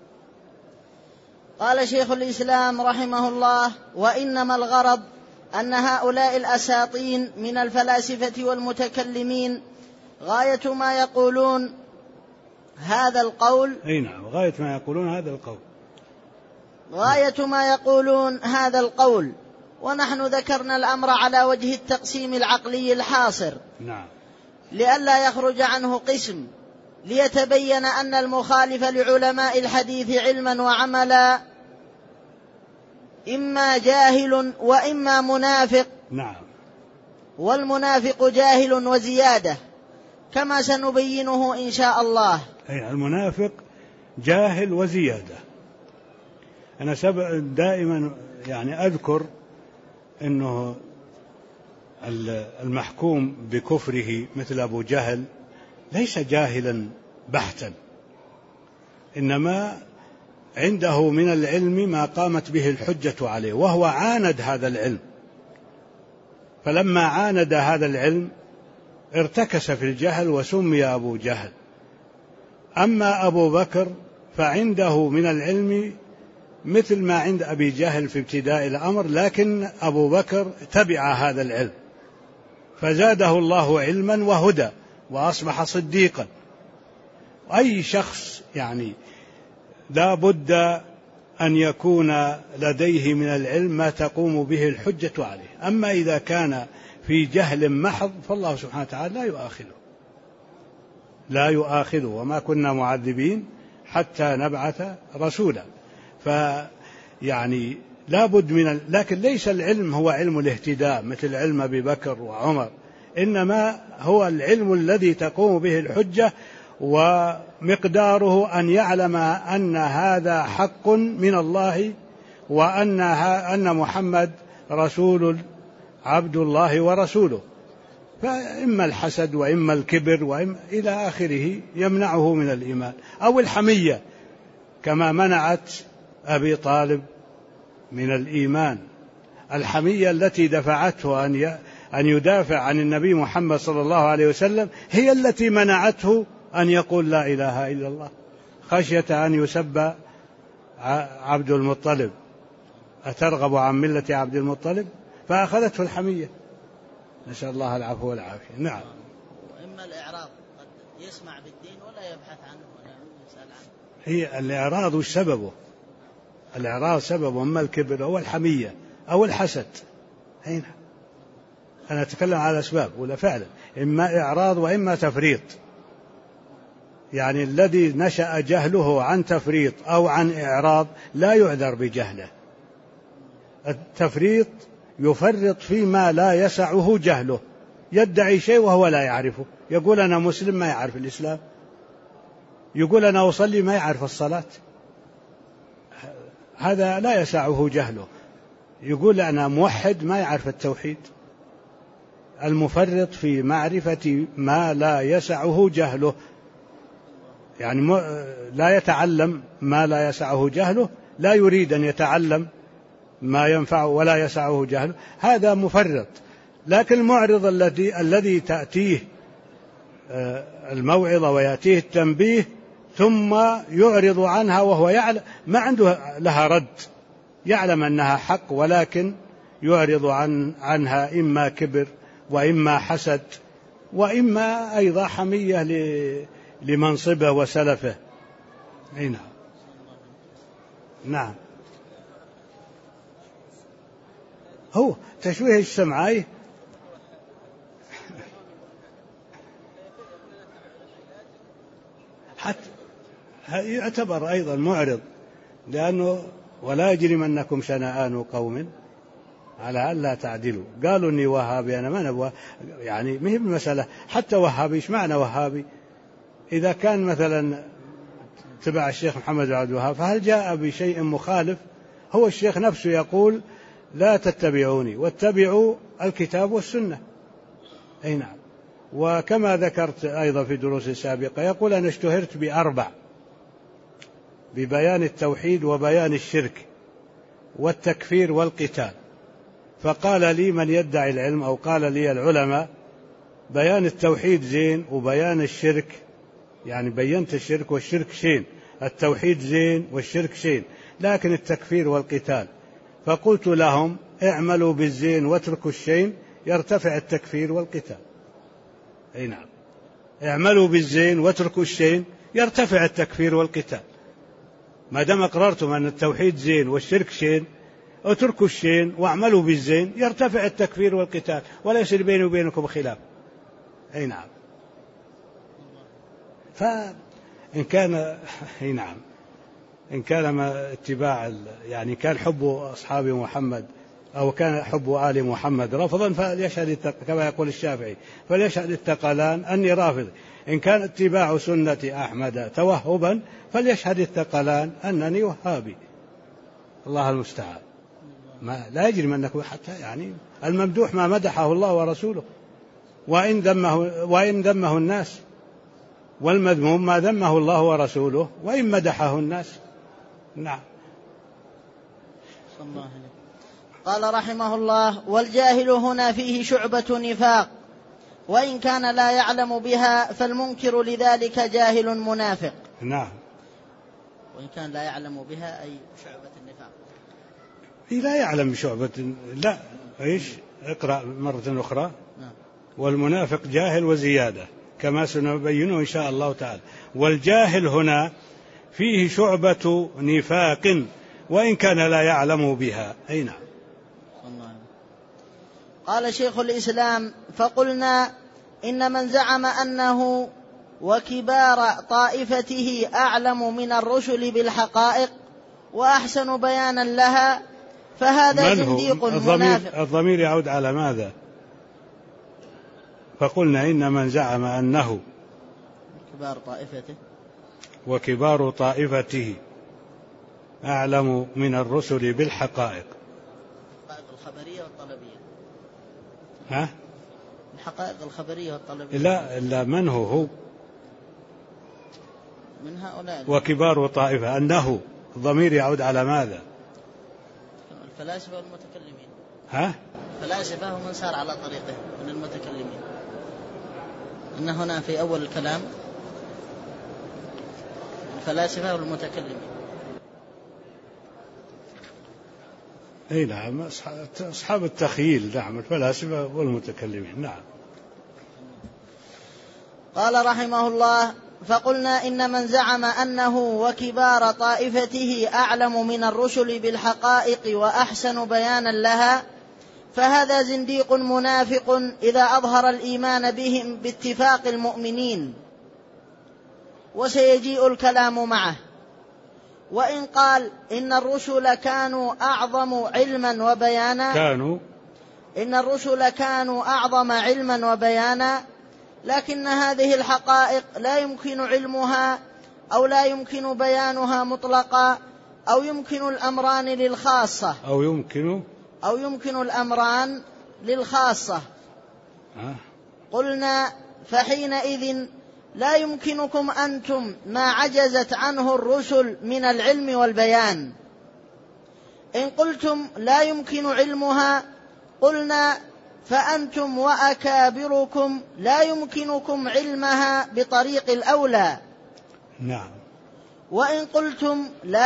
قال شيخ الإسلام رحمه الله: وإنما الغرض أن هؤلاء الأساطين من الفلاسفة والمتكلمين غاية ما يقولون هذا القول. أي نعم، غاية ما يقولون هذا القول. غاية ما يقولون هذا القول. ونحن ذكرنا الأمر على وجه التقسيم العقلي الحاصر. نعم. لئلا يخرج عنه قسم، ليتبين أن المخالف لعلماء الحديث علما وعملا إما جاهل وإما منافق. نعم. والمنافق جاهل وزيادة، كما سنبينه إن شاء الله. أي المنافق جاهل وزيادة. أنا دائما يعني أذكر أنه المحكوم بكفره مثل أبو جهل ليس جاهلا بحتا، إنما عنده من العلم ما قامت به الحجة عليه، وهو عاند هذا العلم، فلما عاند هذا العلم ارتكس في الجهل وسمي أبو جهل. أما أبو بكر فعنده من العلم مثل ما عند أبي جهل في ابتداء الأمر، لكن أبو بكر تبع هذا العلم فزاده الله علما وهدى وأصبح صديقا. أي شخص يعني لا بد أن يكون لديه من العلم ما تقوم به الحجة عليه. أما إذا كان في جهل محض فالله سبحانه وتعالى لا يؤاخذه وما كنا معذبين حتى نبعث رسولا. فيعني لا بد لكن ليس العلم هو علم الاهتداء مثل علم أبي بكر وعمر، إنما هو العلم الذي تقوم به الحجة، ومقداره أن يعلم أن هذا حق من الله، وأن محمد رسول عبد الله ورسوله. فإما الحسد وإما الكبر وإما إلى آخره يمنعه من الإيمان، أو الحمية كما منعت أبي طالب من الإيمان. الحمية التي دفعته أن يدافع عن النبي محمد صلى الله عليه وسلم هي التي منعته أن يقول لا إله إلا الله، خشية أن يسب عبد المطلب، أترغب عن ملة عبد المطلب؟ فأخذته الحمية، نسأل الله العفو والعافية. نعم. وإما الإعراض، قد يسمع بالدين ولا يبحث عنه ولا يسأل عنه. هي الإعراض وش سببه؟ الإعراض سببه إما الكبر أو الحمية أو الحسد. هنا أنا أتكلم على أسباب، ولا فعلا إما إعراض وإما تفريط. يعني الذي نشأ جهله عن تفريط أو عن إعراض لا يعذر بجهله. التفريط يفرط فيما لا يسعه جهله، يدعي شيء وهو لا يعرفه، يقول أنا مسلم ما يعرف الإسلام، يقول أنا أصلي ما يعرف الصلاة، هذا لا يسعه جهله، يقول أنا موحد ما يعرف التوحيد. المفرط في معرفة ما لا يسعه جهله، يعني لا يتعلم ما لا يسعه جهله، لا يريد أن يتعلم ما ينفعه ولا يسعه جهله، هذا مفرط. لكن المعرض الذي تأتيه الموعظة ويأتيه التنبيه ثم يعرض عنها وهو يعلم ما عنده لها رد، يعلم أنها حق ولكن يعرض عنها إما كبر وإما حسد وإما أيضا حمية لمنصبه وسلفه. نعم. نعم. هو تشويه السمعي حتى يعتبر أيضا معرض، لأنه ولا يجرمنكم شنآن قوم على ألا تعدلوا، قالوا إني وهابي، أنا ما نبغى، يعني ما هي المسألة حتى وهابي، إيش معنى وهابي؟ إذا كان مثلا تبع الشيخ محمد بن عبد الوهاب فهل جاء بشيء مخالف؟ هو الشيخ نفسه يقول لا تتبعوني واتبعوا الكتاب والسنة. أي نعم. وكما ذكرت أيضا في دروس سابقة يقول أنا اشتهرت ب4: ببيان التوحيد وبيان الشرك والتكفير والقتال. فقال لي من يدعي العلم أو قال لي العلماء بيان التوحيد زين وبيان الشرك، يعني بينت الشرك والشرك شين، التوحيد زين والشرك شين، لكن التكفير والقتال. فقلت لهم اعملوا بالزين واتركوا الشين يرتفع التكفير والقتال. أي نعم، اعملوا بالزين واتركوا الشين يرتفع التكفير والقتال. ما دام أقررتم أن التوحيد زين والشرك شين اتركوا الشين واعملوا بالزين يرتفع التكفير والقتال ولا يصير بيني وبينكم خلاف. أي نعم. فإن كان أي نعم إن كان ما اتباع يعني كان حب أصحاب محمد أو كان حب آل محمد رفضا فليشهد كما يقول الشافعي فليشهد الثقلان أني رافض. إن كان اتباع سنة أحمد توهبا فليشهد الثقلان أنني وهابي. الله المستعان. ما لا يجري منكم حتى يعني الممدوح ما مدحه الله ورسوله، وإن ذمه الناس، والمذموم ما ذمه الله ورسوله وإن مدحه الناس. نعم. قال رحمه الله: والجاهل هنا فيه شعبة نفاق، وإن كان لا يعلم بها فالمنكر لذلك جاهل منافق. نعم. وإن كان لا يعلم بها أي شعبة النفاق، لا يعلم شعبة، لا إيش اقرأ مرة أخرى. نعم. والمنافق جاهل وزيادة كما سنبينه إن شاء الله تعالى. والجاهل هنا فيه شعبة نفاق وإن كان لا يعلم بها. أي نعم. قال شيخ الإسلام: فقلنا إن من زعم أنه وكبار طائفته أعلم من الرسل بالحقائق وأحسن بيانا لها فهذا زنديق منافق. الضمير يعود على ماذا؟ فقلنا إن من زعم أنه وكبار طائفته أعلم من الرسل بالحقائق، الخبرية والطلبية. ها؟ الحقائق الخبرية والطلبية. لا من هو من هؤلاء وكبار طائفة، أنه الضمير يعود على ماذا؟ الفلاسفة والمتكلمين. ها؟ الفلاسفة ومن سار على طريقه من المتكلمين. إن هنا في أول الكلام الفلاسفة والمتكلمين. اي نعم، أصحاب التخييل، نعم، الفلاسفة والمتكلمين، نعم. قال رحمه الله: فقلنا إن من زعم أنه وكبار طائفته أعلم من الرسل بالحقائق وأحسن بيانا لها، فهذا زنديق منافق إذا أظهر الإيمان بهم باتفاق المؤمنين، وسيجيء الكلام معه. وإن قال إن الرسل كانوا أعظم علما وبيانا، إن الرسل كانوا أعظم علما وبيانا، لكن هذه الحقائق لا يمكن علمها أو لا يمكن بيانها مطلقا، أو يمكن الأمران للخاصة، أو يمكن الأمران للخاصة. قلنا: فحينئذ لا يمكنكم أنتم ما عجزت عنه الرسل من العلم والبيان. إن قلتم لا يمكن علمها، قلنا: فأنتم وأكابركم لا يمكنكم علمها بطريق الأولى. نعم. وإن قلتم لا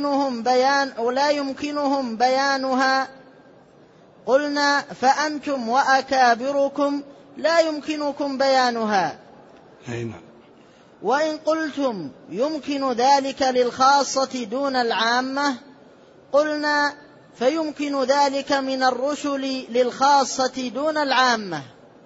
يمكنهم بيانها، قلنا: فأنتم وأكابركم لا يمكنكم بيانها. نعم. وإن قلتم يمكن ذلك للخاصة دون العامة، قلنا: فيمكن ذلك من الرسل للخاصة دون العامة.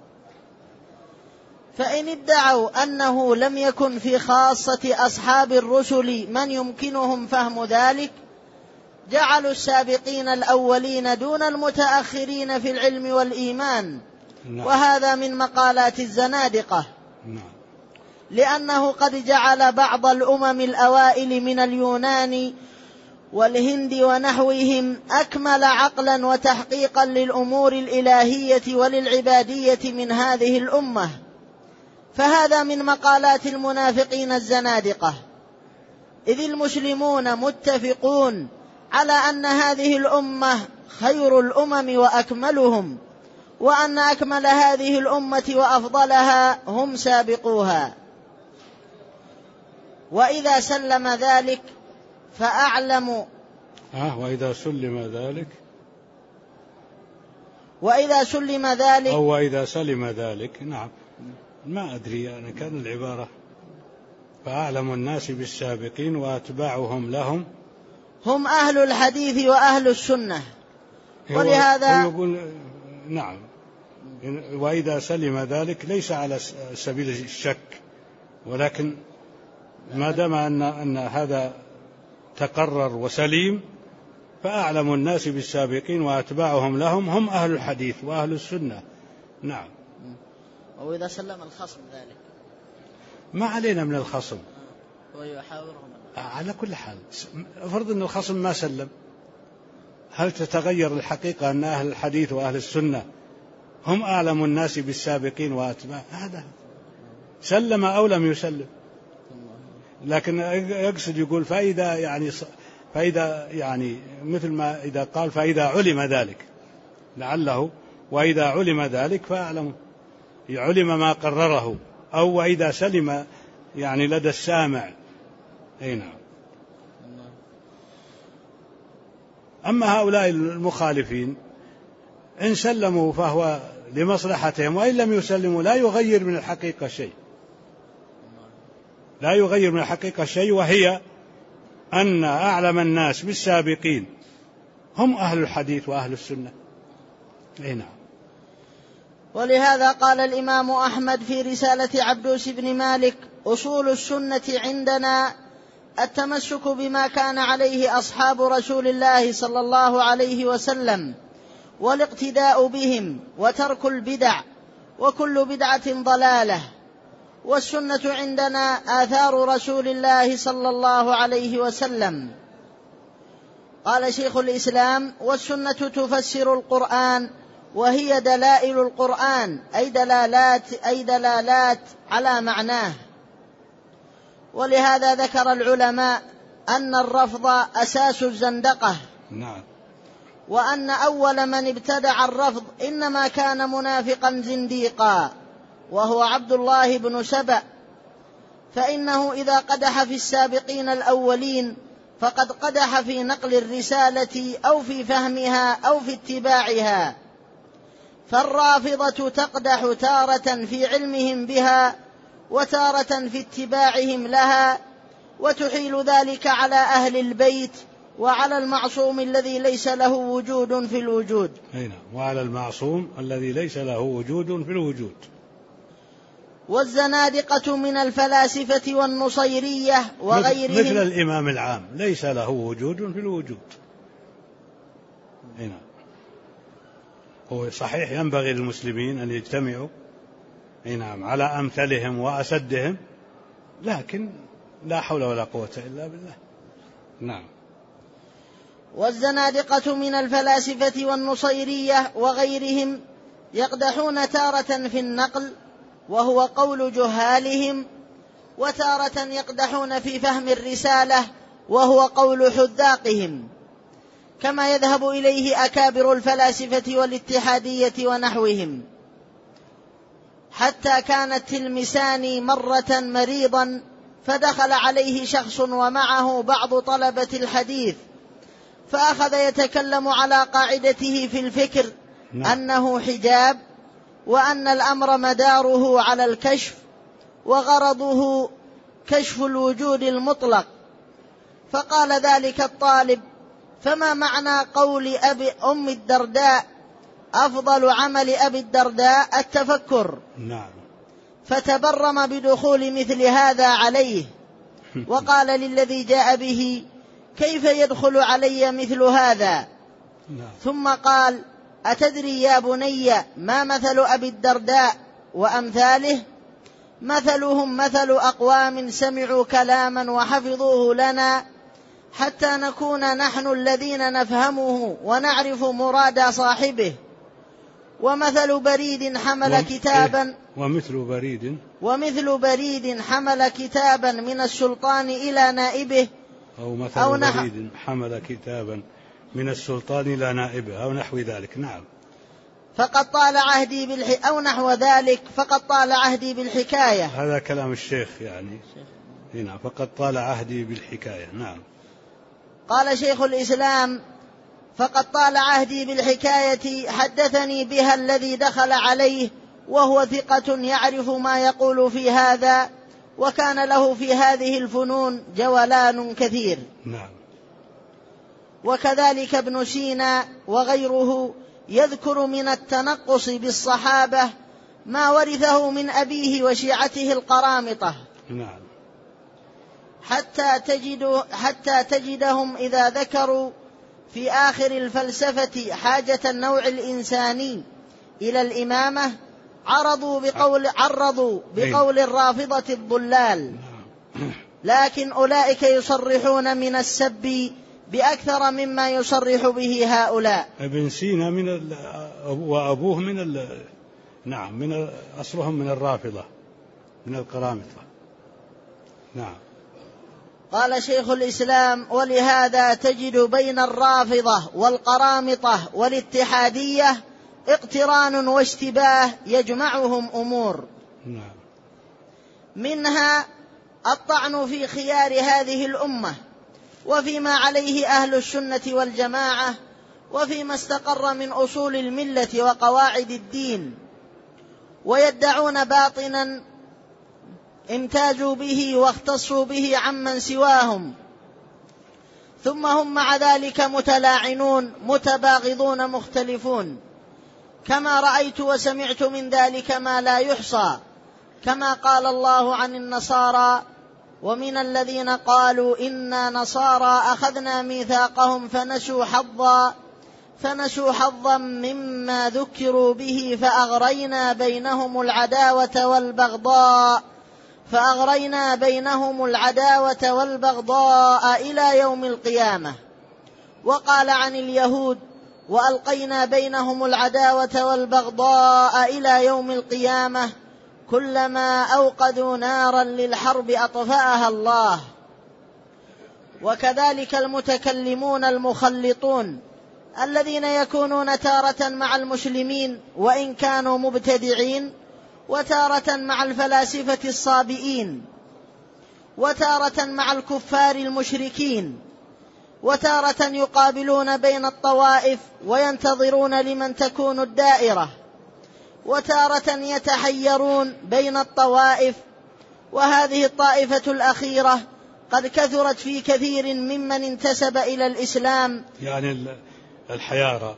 فإن ادعوا أنه لم يكن في خاصة أصحاب الرسل من يمكنهم فهم ذلك، جعلوا السابقين الأولين دون المتأخرين في العلم والإيمان. وهذا من مقالات الزنادقة، لأنه قد جعل بعض الأمم الأوائل من اليونان والهند ونحوهم أكمل عقلا وتحقيقا للأمور الإلهية وللعبادية من هذه الأمة. فهذا من مقالات المنافقين الزنادقة، إذ المسلمون متفقون على أن هذه الأمة خير الأمم وأكملهم، وأن أكمل هذه الأمة وأفضلها هم سابقوها. وإذا سلم ذلك فأعلم وإذا سلم ذلك أو وإذا سلم ذلك، نعم، ما أدري أنا كان العبارة فأعلم الناس بالسابقين وأتباعهم لهم هم أهل الحديث وأهل السنة. ولهذا يقول نعم، وإذا سلم ذلك ليس على سبيل الشك، ولكن ما دام أن هذا تقرر وسليم، فأعلم الناس بالسابقين وأتباعهم لهم هم أهل الحديث وأهل السنة. نعم. وإذا سلم الخصم ذلك ما علينا من الخصم، ويحاورهم على كل حال. افرض أن الخصم ما سلم، هل تتغير الحقيقة أن أهل الحديث وأهل السنة هم أعلم الناس بالسابقين وأتباع؟ هذا سلم أو لم يسلم. لكن يقصد يقول فإذا يعني مثل ما إذا قال فإذا علم ذلك، لعله وإذا علم ذلك فأعلم، علم ما قرره، أو وإذا سلم يعني لدى السامع. نعم. أما هؤلاء المخالفين إن سلموا فهو لمصلحتهم، وإن لم يسلموا لا يغير من الحقيقة شيء، وهي أن أعلم الناس بالسابقين هم أهل الحديث وأهل السنة. نعم. ولهذا قال الإمام أحمد في رسالة عبدوس بن مالك: أصول السنة عندنا التمسك بما كان عليه أصحاب رسول الله صلى الله عليه وسلم، والاقتداء بهم، وترك البدع، وكل بدعة ضلالة. والسنة عندنا آثار رسول الله صلى الله عليه وسلم. قال شيخ الإسلام: والسنة تفسر القرآن وهي دلائل القرآن أي دلالات على معناه. ولهذا ذكر العلماء أن الرفض أساس الزندقة. نعم. وأن أول من ابتدع الرفض إنما كان منافقا زنديقا، وهو عبد الله بن سبأ، فإنه إذا قدح في السابقين الأولين فقد قدح في نقل الرسالة أو في فهمها أو في اتباعها. فالرافضة تقدح تارة في علمهم بها وتارة في اتباعهم لها، وتحيل ذلك على أهل البيت وعلى المعصوم الذي ليس له وجود في الوجود. وعلى المعصوم الذي ليس له وجود في الوجود. والزنادقة من الفلاسفة والنصيرية وغيرهم مثل الإمام العام ليس له وجود في الوجود. هنا هو صحيح ينبغي للمسلمين أن يجتمعوا على أمثلهم وأسدهم، لكن لا حول ولا قوة إلا بالله. نعم. والزنادقة من الفلاسفة والنصيرية وغيرهم يقدحون تارة في النقل وهو قول جهالهم، وتارة يقدحون في فهم الرسالة وهو قول حذاقهم، كما يذهب إليه أكابر الفلاسفة والاتحادية ونحوهم. حتى كان التلمساني مرة مريضا فدخل عليه شخص ومعه بعض طلبة الحديث، فأخذ يتكلم على قاعدته في الفكر أنه حجاب، وأن الأمر مداره على الكشف، وغرضه كشف الوجود المطلق. فقال ذلك الطالب: فما معنى قول أم الدرداء أفضل عمل أبي الدرداء التفكر؟ نعم. فتبرم بدخول مثل هذا عليه، وقال للذي جاء به: كيف يدخل علي مثل هذا؟ ثم قال: أتدري يا بني ما مثل أبي الدرداء وأمثاله؟ مثلهم مثل أقوام سمعوا كلاما وحفظوه لنا حتى نكون نحن الذين نفهمه ونعرف مراد صاحبه، ومثل بريد حمل كتابا ومثل بريد حمل كتابا من السلطان إلى نائبه، أو مثل بريد حمل كتابا من السلطان إلى نائبه أو نحو ذلك. نعم. فقد طال عهدي أو نحو ذلك، فقد طال عهدي بالحكاية. هذا كلام الشيخ هنا، فقد طال عهدي بالحكاية. نعم. قال شيخ الإسلام: فقد طال عهدي بالحكاية حدثني بها الذي دخل عليه وهو ثقة يعرف ما يقول في هذا، وكان له في هذه الفنون جولان كثير. نعم. وكذلك ابن سينا وغيره يذكر من التنقص بالصحابة ما ورثه من أبيه وشيعته القرامطة. نعم. حتى تجدهم إذا ذكروا في آخر الفلسفة حاجة النوع الإنساني إلى الإمامة عرضوا بقول الرافضة الضلال، لكن أولئك يصرحون من السب بأكثر مما يصرح به هؤلاء. ابن سينا وأبوه من أصلهم من الرافضة من القرامطة. نعم. قال شيخ الإسلام: ولهذا تجد بين الرافضة والقرامطة والاتحادية اقتران واشتباه يجمعهم أمور. نعم. منها الطعن في خيار هذه الأمة وفيما عليه أهل السنة والجماعة وفيما استقر من أصول الملة وقواعد الدين، ويدعون باطنا امتازوا به واختصوا به عمن سواهم، ثم هم مع ذلك متلاعنون متباغضون مختلفون، كما رأيت وسمعت من ذلك ما لا يحصى، كما قال الله عن النصارى: ومن الذين قالوا إنا نصارى أخذنا ميثاقهم فنسوا حظا مما ذكروا به فأغرينا بينهم العداوة والبغضاء إلى يوم القيامة. وقال عن اليهود: وألقينا بينهم العداوة والبغضاء إلى يوم القيامة كلما أوقدوا نارا للحرب أطفأها الله. وكذلك المتكلمون المخلطون الذين يكونون تارة مع المسلمين وإن كانوا مبتدعين، وتارة مع الفلاسفة الصابئين، وتارة مع الكفار المشركين، وتارة يقابلون بين الطوائف وينتظرون لمن تكون الدائرة، وتارة يتحيرون بين الطوائف. وهذه الطائفة الأخيرة قد كثرت في كثير ممن انتسب إلى الإسلام، يعني الحيارى،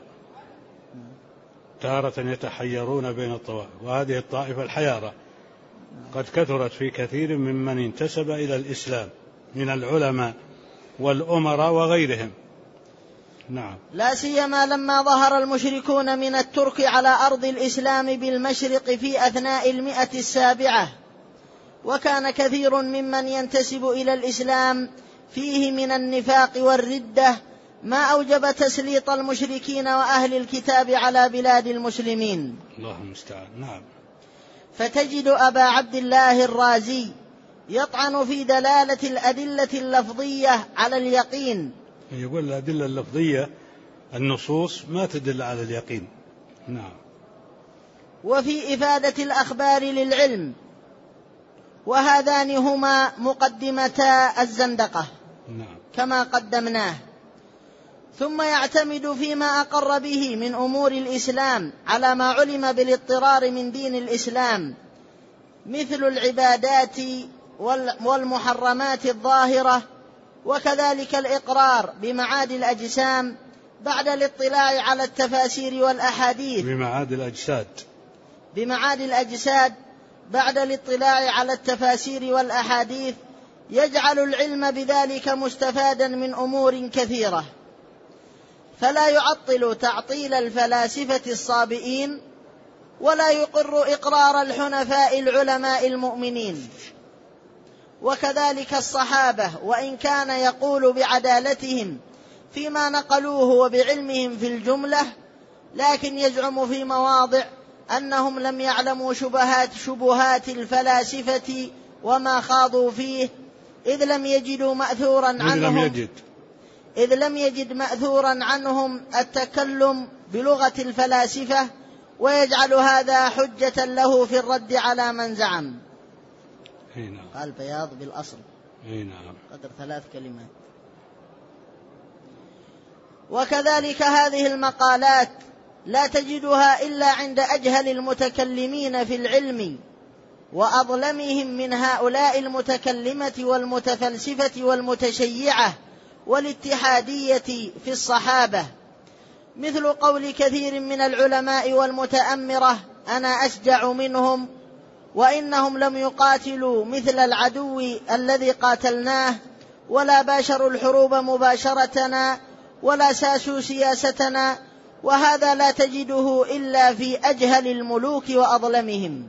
تارة يتحيرون بين الطوائف، وهذه الطائفة الحيارى قد كثرت في كثير ممن انتسب إلى الإسلام من العلماء والأمراء وغيرهم. نعم. لا سيما لما ظهر المشركون من الترك على أرض الإسلام بالمشرق في أثناء 107، وكان كثير ممن ينتسب إلى الإسلام فيه من النفاق والردة ما أوجب تسليط المشركين وأهل الكتاب على بلاد المسلمين. الله المستعان. نعم. فتجد أبا عبد الله الرازي يطعن في دلالة الأدلة اللفظية على اليقين، يقول الأدلة اللفظية النصوص ما تدل على اليقين. نعم. وفي إفادة الأخبار للعلم، وهذان هما مقدمتا الزندقة. نعم. كما قدمناه. ثم يعتمد فيما أقر به من أمور الإسلام على ما علم بالاضطرار من دين الإسلام، مثل العبادات والمحرمات الظاهرة، وكذلك الإقرار بمعاد الأجسام بعد الاطلاع على التفاسير والأحاديث، بمعاد الأجساد بعد الاطلاع على التفاسير والأحاديث، يجعل العلم بذلك مستفادا من أمور كثيرة، فلا يعطل تعطيل الفلاسفة الصابئين، ولا يقر إقرار الحنفاء العلماء المؤمنين. وكذلك الصحابة، وإن كان يقول بعدالتهم فيما نقلوه وبعلمهم في الجملة، لكن يزعم في مواضع أنهم لم يعلموا شبهات الفلاسفة وما خاضوا فيه، إذ لم يجد مأثورا عنهم التكلم بلغة الفلاسفة، ويجعل هذا حجة له في الرد على من زعم. قال بياض بالأصل قدر 3 كلمات. وكذلك هذه المقالات لا تجدها إلا عند أجهل المتكلمين في العلم وأظلمهم من هؤلاء المتكلمة والمتفلسفة والمتشيعة والاتحادية في الصحابة، مثل قول كثير من العلماء والمتأمرة: أنا أشجع منهم، وإنهم لم يقاتلوا مثل العدو الذي قاتلناه، ولا باشروا الحروب مباشرتنا، ولا ساسوا سياستنا. وهذا لا تجده إلا في أجهل الملوك وأظلمهم.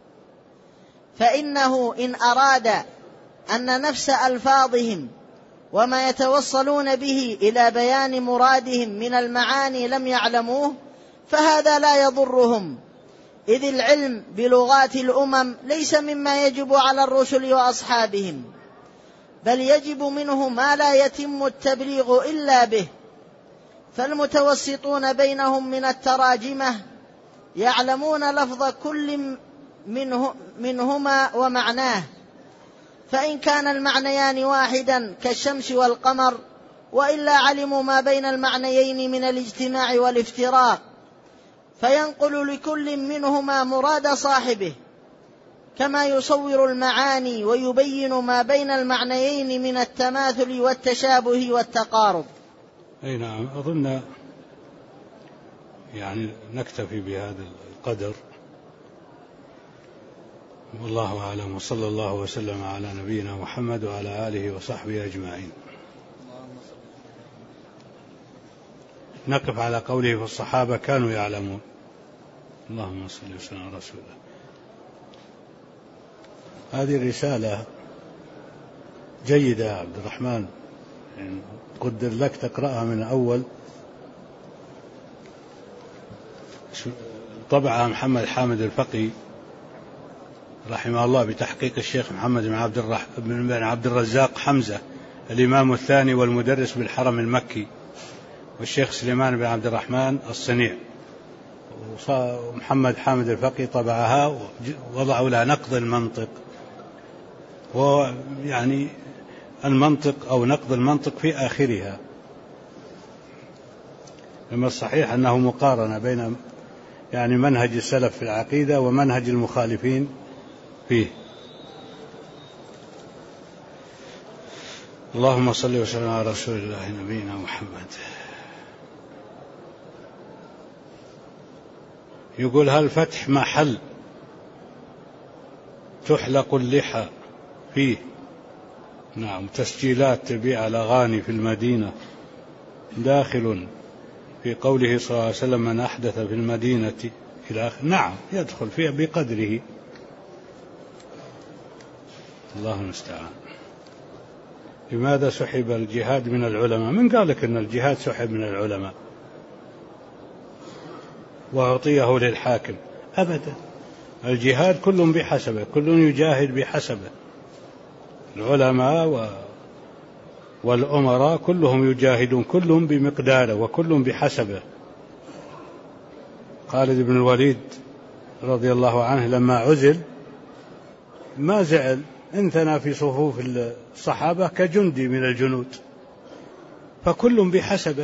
فإنه إن أراد أن نفس ألفاظهم وما يتوصلون به إلى بيان مرادهم من المعاني لم يعلموه، فهذا لا يضرهم، إذ العلم بلغات الأمم ليس مما يجب على الرسل وأصحابهم، بل يجب منه ما لا يتم التبليغ إلا به. فالمتوسطون بينهم من التراجمة يعلمون لفظ كل منهما ومعناه، فإن كان المعنيان واحدا كالشمس والقمر، وإلا علموا ما بين المعنيين من الاجتماع والافتراق، فينقل لكل منهما مراد صاحبه، كما يصور المعاني ويبين ما بين المعنيين من التماثل والتشابه والتقارب. أي نعم. أظن يعني نكتفي بهذا القدر، والله أعلم، وصلى الله وسلم على نبينا محمد وعلى آله وصحبه أجمعين. نقف على قوله: فالصحابة كانوا يعلمون. اللهم صل وسلم على رسول الله. هذه رسالة جيدة يا عبد الرحمن، يعني قدر لك تقرأها من أول طبعها محمد حامد الفقي رحمه الله بتحقيق الشيخ محمد بن عبد الرزاق حمزة الإمام الثاني والمدرس بالحرم المكي، والشيخ سليمان بن عبد الرحمن الصنيع. ومحمد حامد الفقي طبعها ووضعوا لها نقد المنطق، ويعني المنطق أو نقد المنطق في آخرها. لما الصحيح أنه مقارنة بين يعني منهج السلف في العقيدة ومنهج المخالفين فيه. اللهم صل وسلم على رسول الله نبينا محمد. يقول: هل فتح محل تحلق اللحى فيه، نعم، تسجيلات تبيع الأغاني في المدينة داخل في قوله صلى الله عليه وسلم: من أحدث في المدينة إلى آخره؟ نعم، يدخل فيها بقدره. الله المستعان. لماذا سحب الجهاد من العلماء؟ من قال لك أن الجهاد سحب من العلماء وأعطيه للحاكم؟ أبدا، الجهاد كل بحسبه، كل يجاهد بحسبه. العلماء والأمراء كلهم يجاهدون، كلهم بمقداره وكلهم بحسبه. خالد بن الوليد رضي الله عنه لما عزل ما زعل، انثنى في صفوف الصحابة كجندي من الجنود، فكل بحسبه.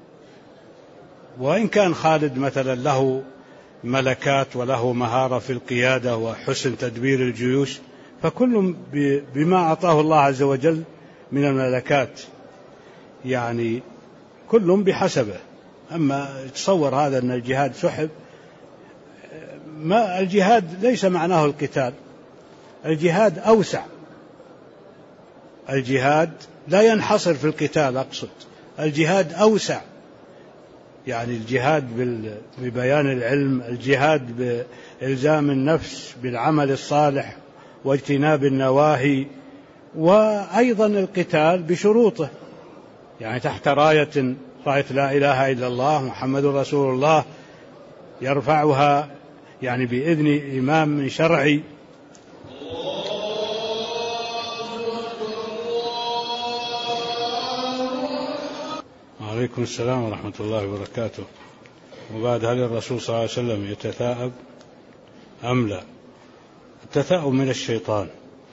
وإن كان خالد مثلا له ملكات وله مهارة في القيادة وحسن تدبير الجيوش، فكل بما أعطاه الله عز وجل من الملكات، يعني كل بحسبه. أما تصور هذا أن الجهاد سحب، ما الجهاد ليس معناه القتال، الجهاد أوسع. الجهاد لا ينحصر في القتال، أقصد الجهاد أوسع، يعني الجهاد ببيان العلم، الجهاد بإلزام النفس بالعمل الصالح واجتناب النواهي، وأيضا القتال بشروطه، يعني تحت راية لا إله إلا الله محمد رسول الله، يرفعها يعني بإذن إمام شرعي. وعليكم السلام ورحمة الله وبركاته. وبعد، هل الرسول صلى الله عليه وسلم يتثاءب أم لا؟ التثاؤب من الشيطان،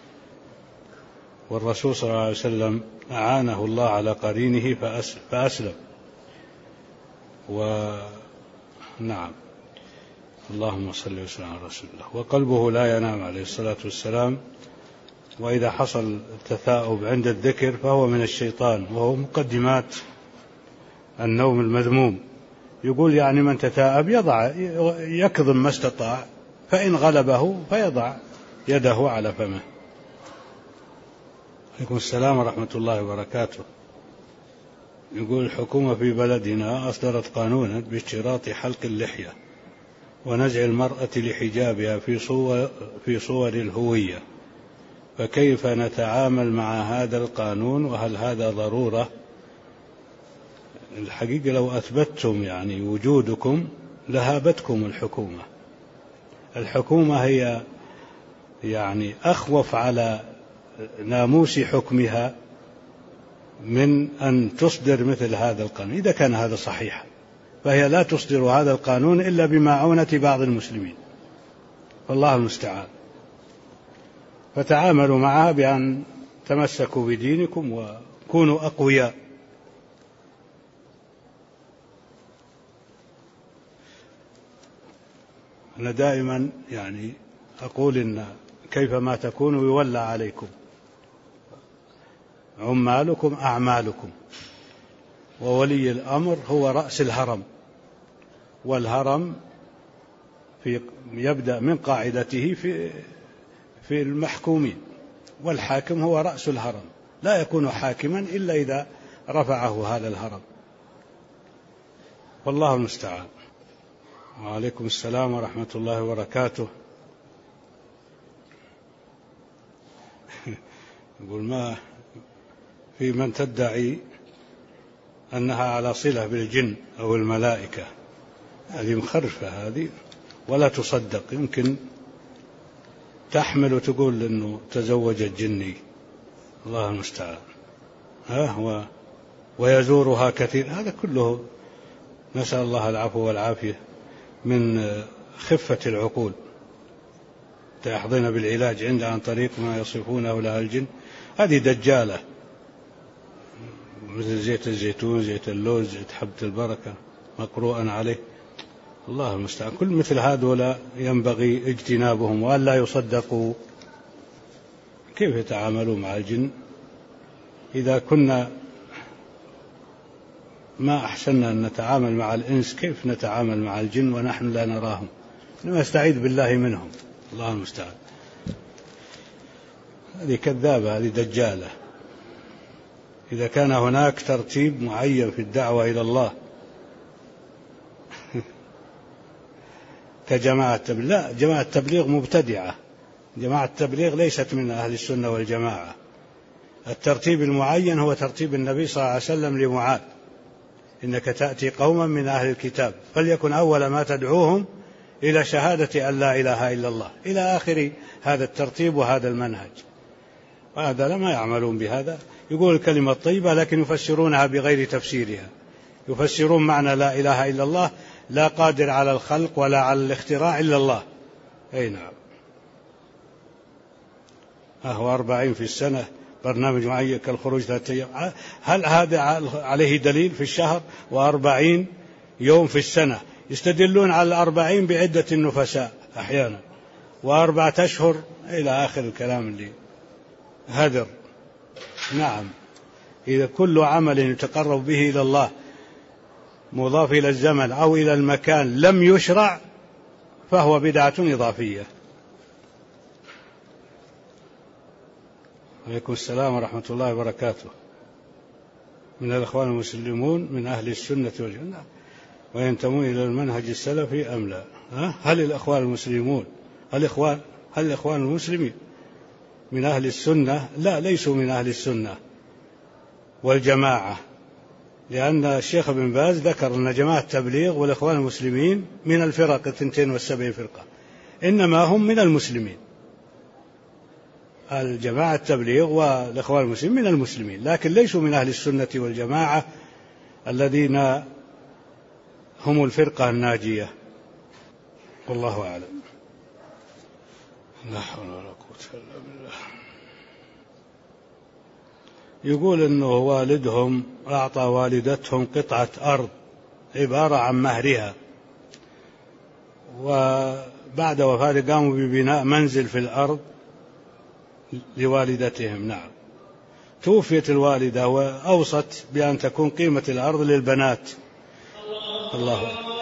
والرسول صلى الله عليه وسلم أعانه الله على قرينه فأسلم. ونعم، اللهم صل وسلم على رسول الله. وقلبه لا ينام عليه الصلاة والسلام، وإذا حصل التثاؤب عند الذكر فهو من الشيطان، وهو مقدمات النوم المذموم. يقول يعني من تثاءب يكظم ما استطاع، فإن غلبه فيضع يده على فمه. عليكم السلام ورحمة الله وبركاته. يقول: الحكومة في بلدنا أصدرت قانونا باشتراط حلق اللحية ونزع المرأة لحجابها في صور الهوية، فكيف نتعامل مع هذا القانون، وهل هذا ضرورة؟ الحقيقة لو أثبتتم يعني وجودكم لهابتكم الحكومة. الحكومة هي يعني أخوف على ناموس حكمها من أن تصدر مثل هذا القانون. إذا كان هذا صحيح فهي لا تصدر هذا القانون إلا بمعونة بعض المسلمين، والله المستعان. فتعاملوا معها بأن تمسكوا بدينكم وكونوا أقوياء. أنا دائما يعني أقول إن كيفما تكونوا يولى عليكم، عمالكم أعمالكم، وولي الأمر هو رأس الهرم، والهرم يبدأ من قاعدته في المحكومين، والحاكم هو رأس الهرم، لا يكون حاكما إلا إذا رفعه هذا الهرم، والله المستعان. وعليكم السلام ورحمة الله وبركاته. يقول: ما في من تدعي أنها على صلة بالجن أو الملائكة، هذه مخرفة هذه ولا تصدق. يمكن تحمل وتقول إنه تزوج الجني، الله المستعان، ويزورها كثير. هذا كله نسأل الله العفو والعافية من خفة العقول. تأخذين بالعلاج عند عن طريق ما يصفونه لها الجن. هذه دجالة، مثل زيت الزيتون، زيت اللوز، زيت حبة البركة مقروءا عليه، الله المستعان. كل مثل هذولا ينبغي اجتنابهم وأن لا يصدقوا. كيف يتعاملون مع الجن؟ إذا كنا ما أحسننا أن نتعامل مع الإنس، كيف نتعامل مع الجن ونحن لا نراهم؟ نستعيذ بالله منهم، الله المستعان. هذه كذابة، هذه دجالة. إذا كان هناك ترتيب معين في الدعوة إلى الله كجماعة التبليغ، لا، جماعة التبليغ مبتدعة. جماعة التبليغ ليست من أهل السنة والجماعة. الترتيب المعين هو ترتيب النبي صلى الله عليه وسلم لمعاذ: إنك تأتي قوما من أهل الكتاب فليكن أول ما تدعوهم إلى شهادة أن لا إله إلا الله، إلى آخر هذا الترتيب وهذا المنهج. وهذا لما يعملون بهذا. يقول الكلمة الطيبة لكن يفسرونها بغير تفسيرها، يفسرون معنى لا إله إلا الله: لا قادر على الخلق ولا على الاختراع إلا الله. أي نعم. هو 40 في السنة، برنامج معين كالخروج 3 أيام. هل هذا عليه دليل في الشهر؟ و40 يوم في السنة. يستدلون على 40 بعدة النفساء أحيانا، و4 أشهر، إلى آخر الكلام اللي هدر. نعم. إذا كل عمل يتقرب به إلى الله مضاف إلى الزمن أو إلى المكان لم يشرع فهو بدعة إضافية. عليكم السلام ورحمة الله وبركاته. من الإخوان المسلمون من أهل السنة والجماعة وينتمون إلى المنهج السلفي أم لا؟ هل الإخوان المسلمون هل الإخوان المسلمين من أهل السنة؟ لا، ليسوا من أهل السنة والجماعة، لأن الشيخ ابن باز ذكر أن جماعة التبليغ والإخوان المسلمين من الفرق 72 فرقة، إنما هم من المسلمين. الجماعة التبليغ والإخوان المسلمين من المسلمين، لكن ليسوا من أهل السنة والجماعة الذين هم الفرقة الناجية. والله أعلم. لا حول ولا قوة إلا بالله. يقول أنه والدهم أعطى والدتهم قطعة أرض عبارة عن مهرها، وبعد وفاته قاموا ببناء منزل في الأرض لوالدتهم. نعم. توفيت الوالدة وأوصت بأن تكون قيمة الأرض للبنات. الله أكبر.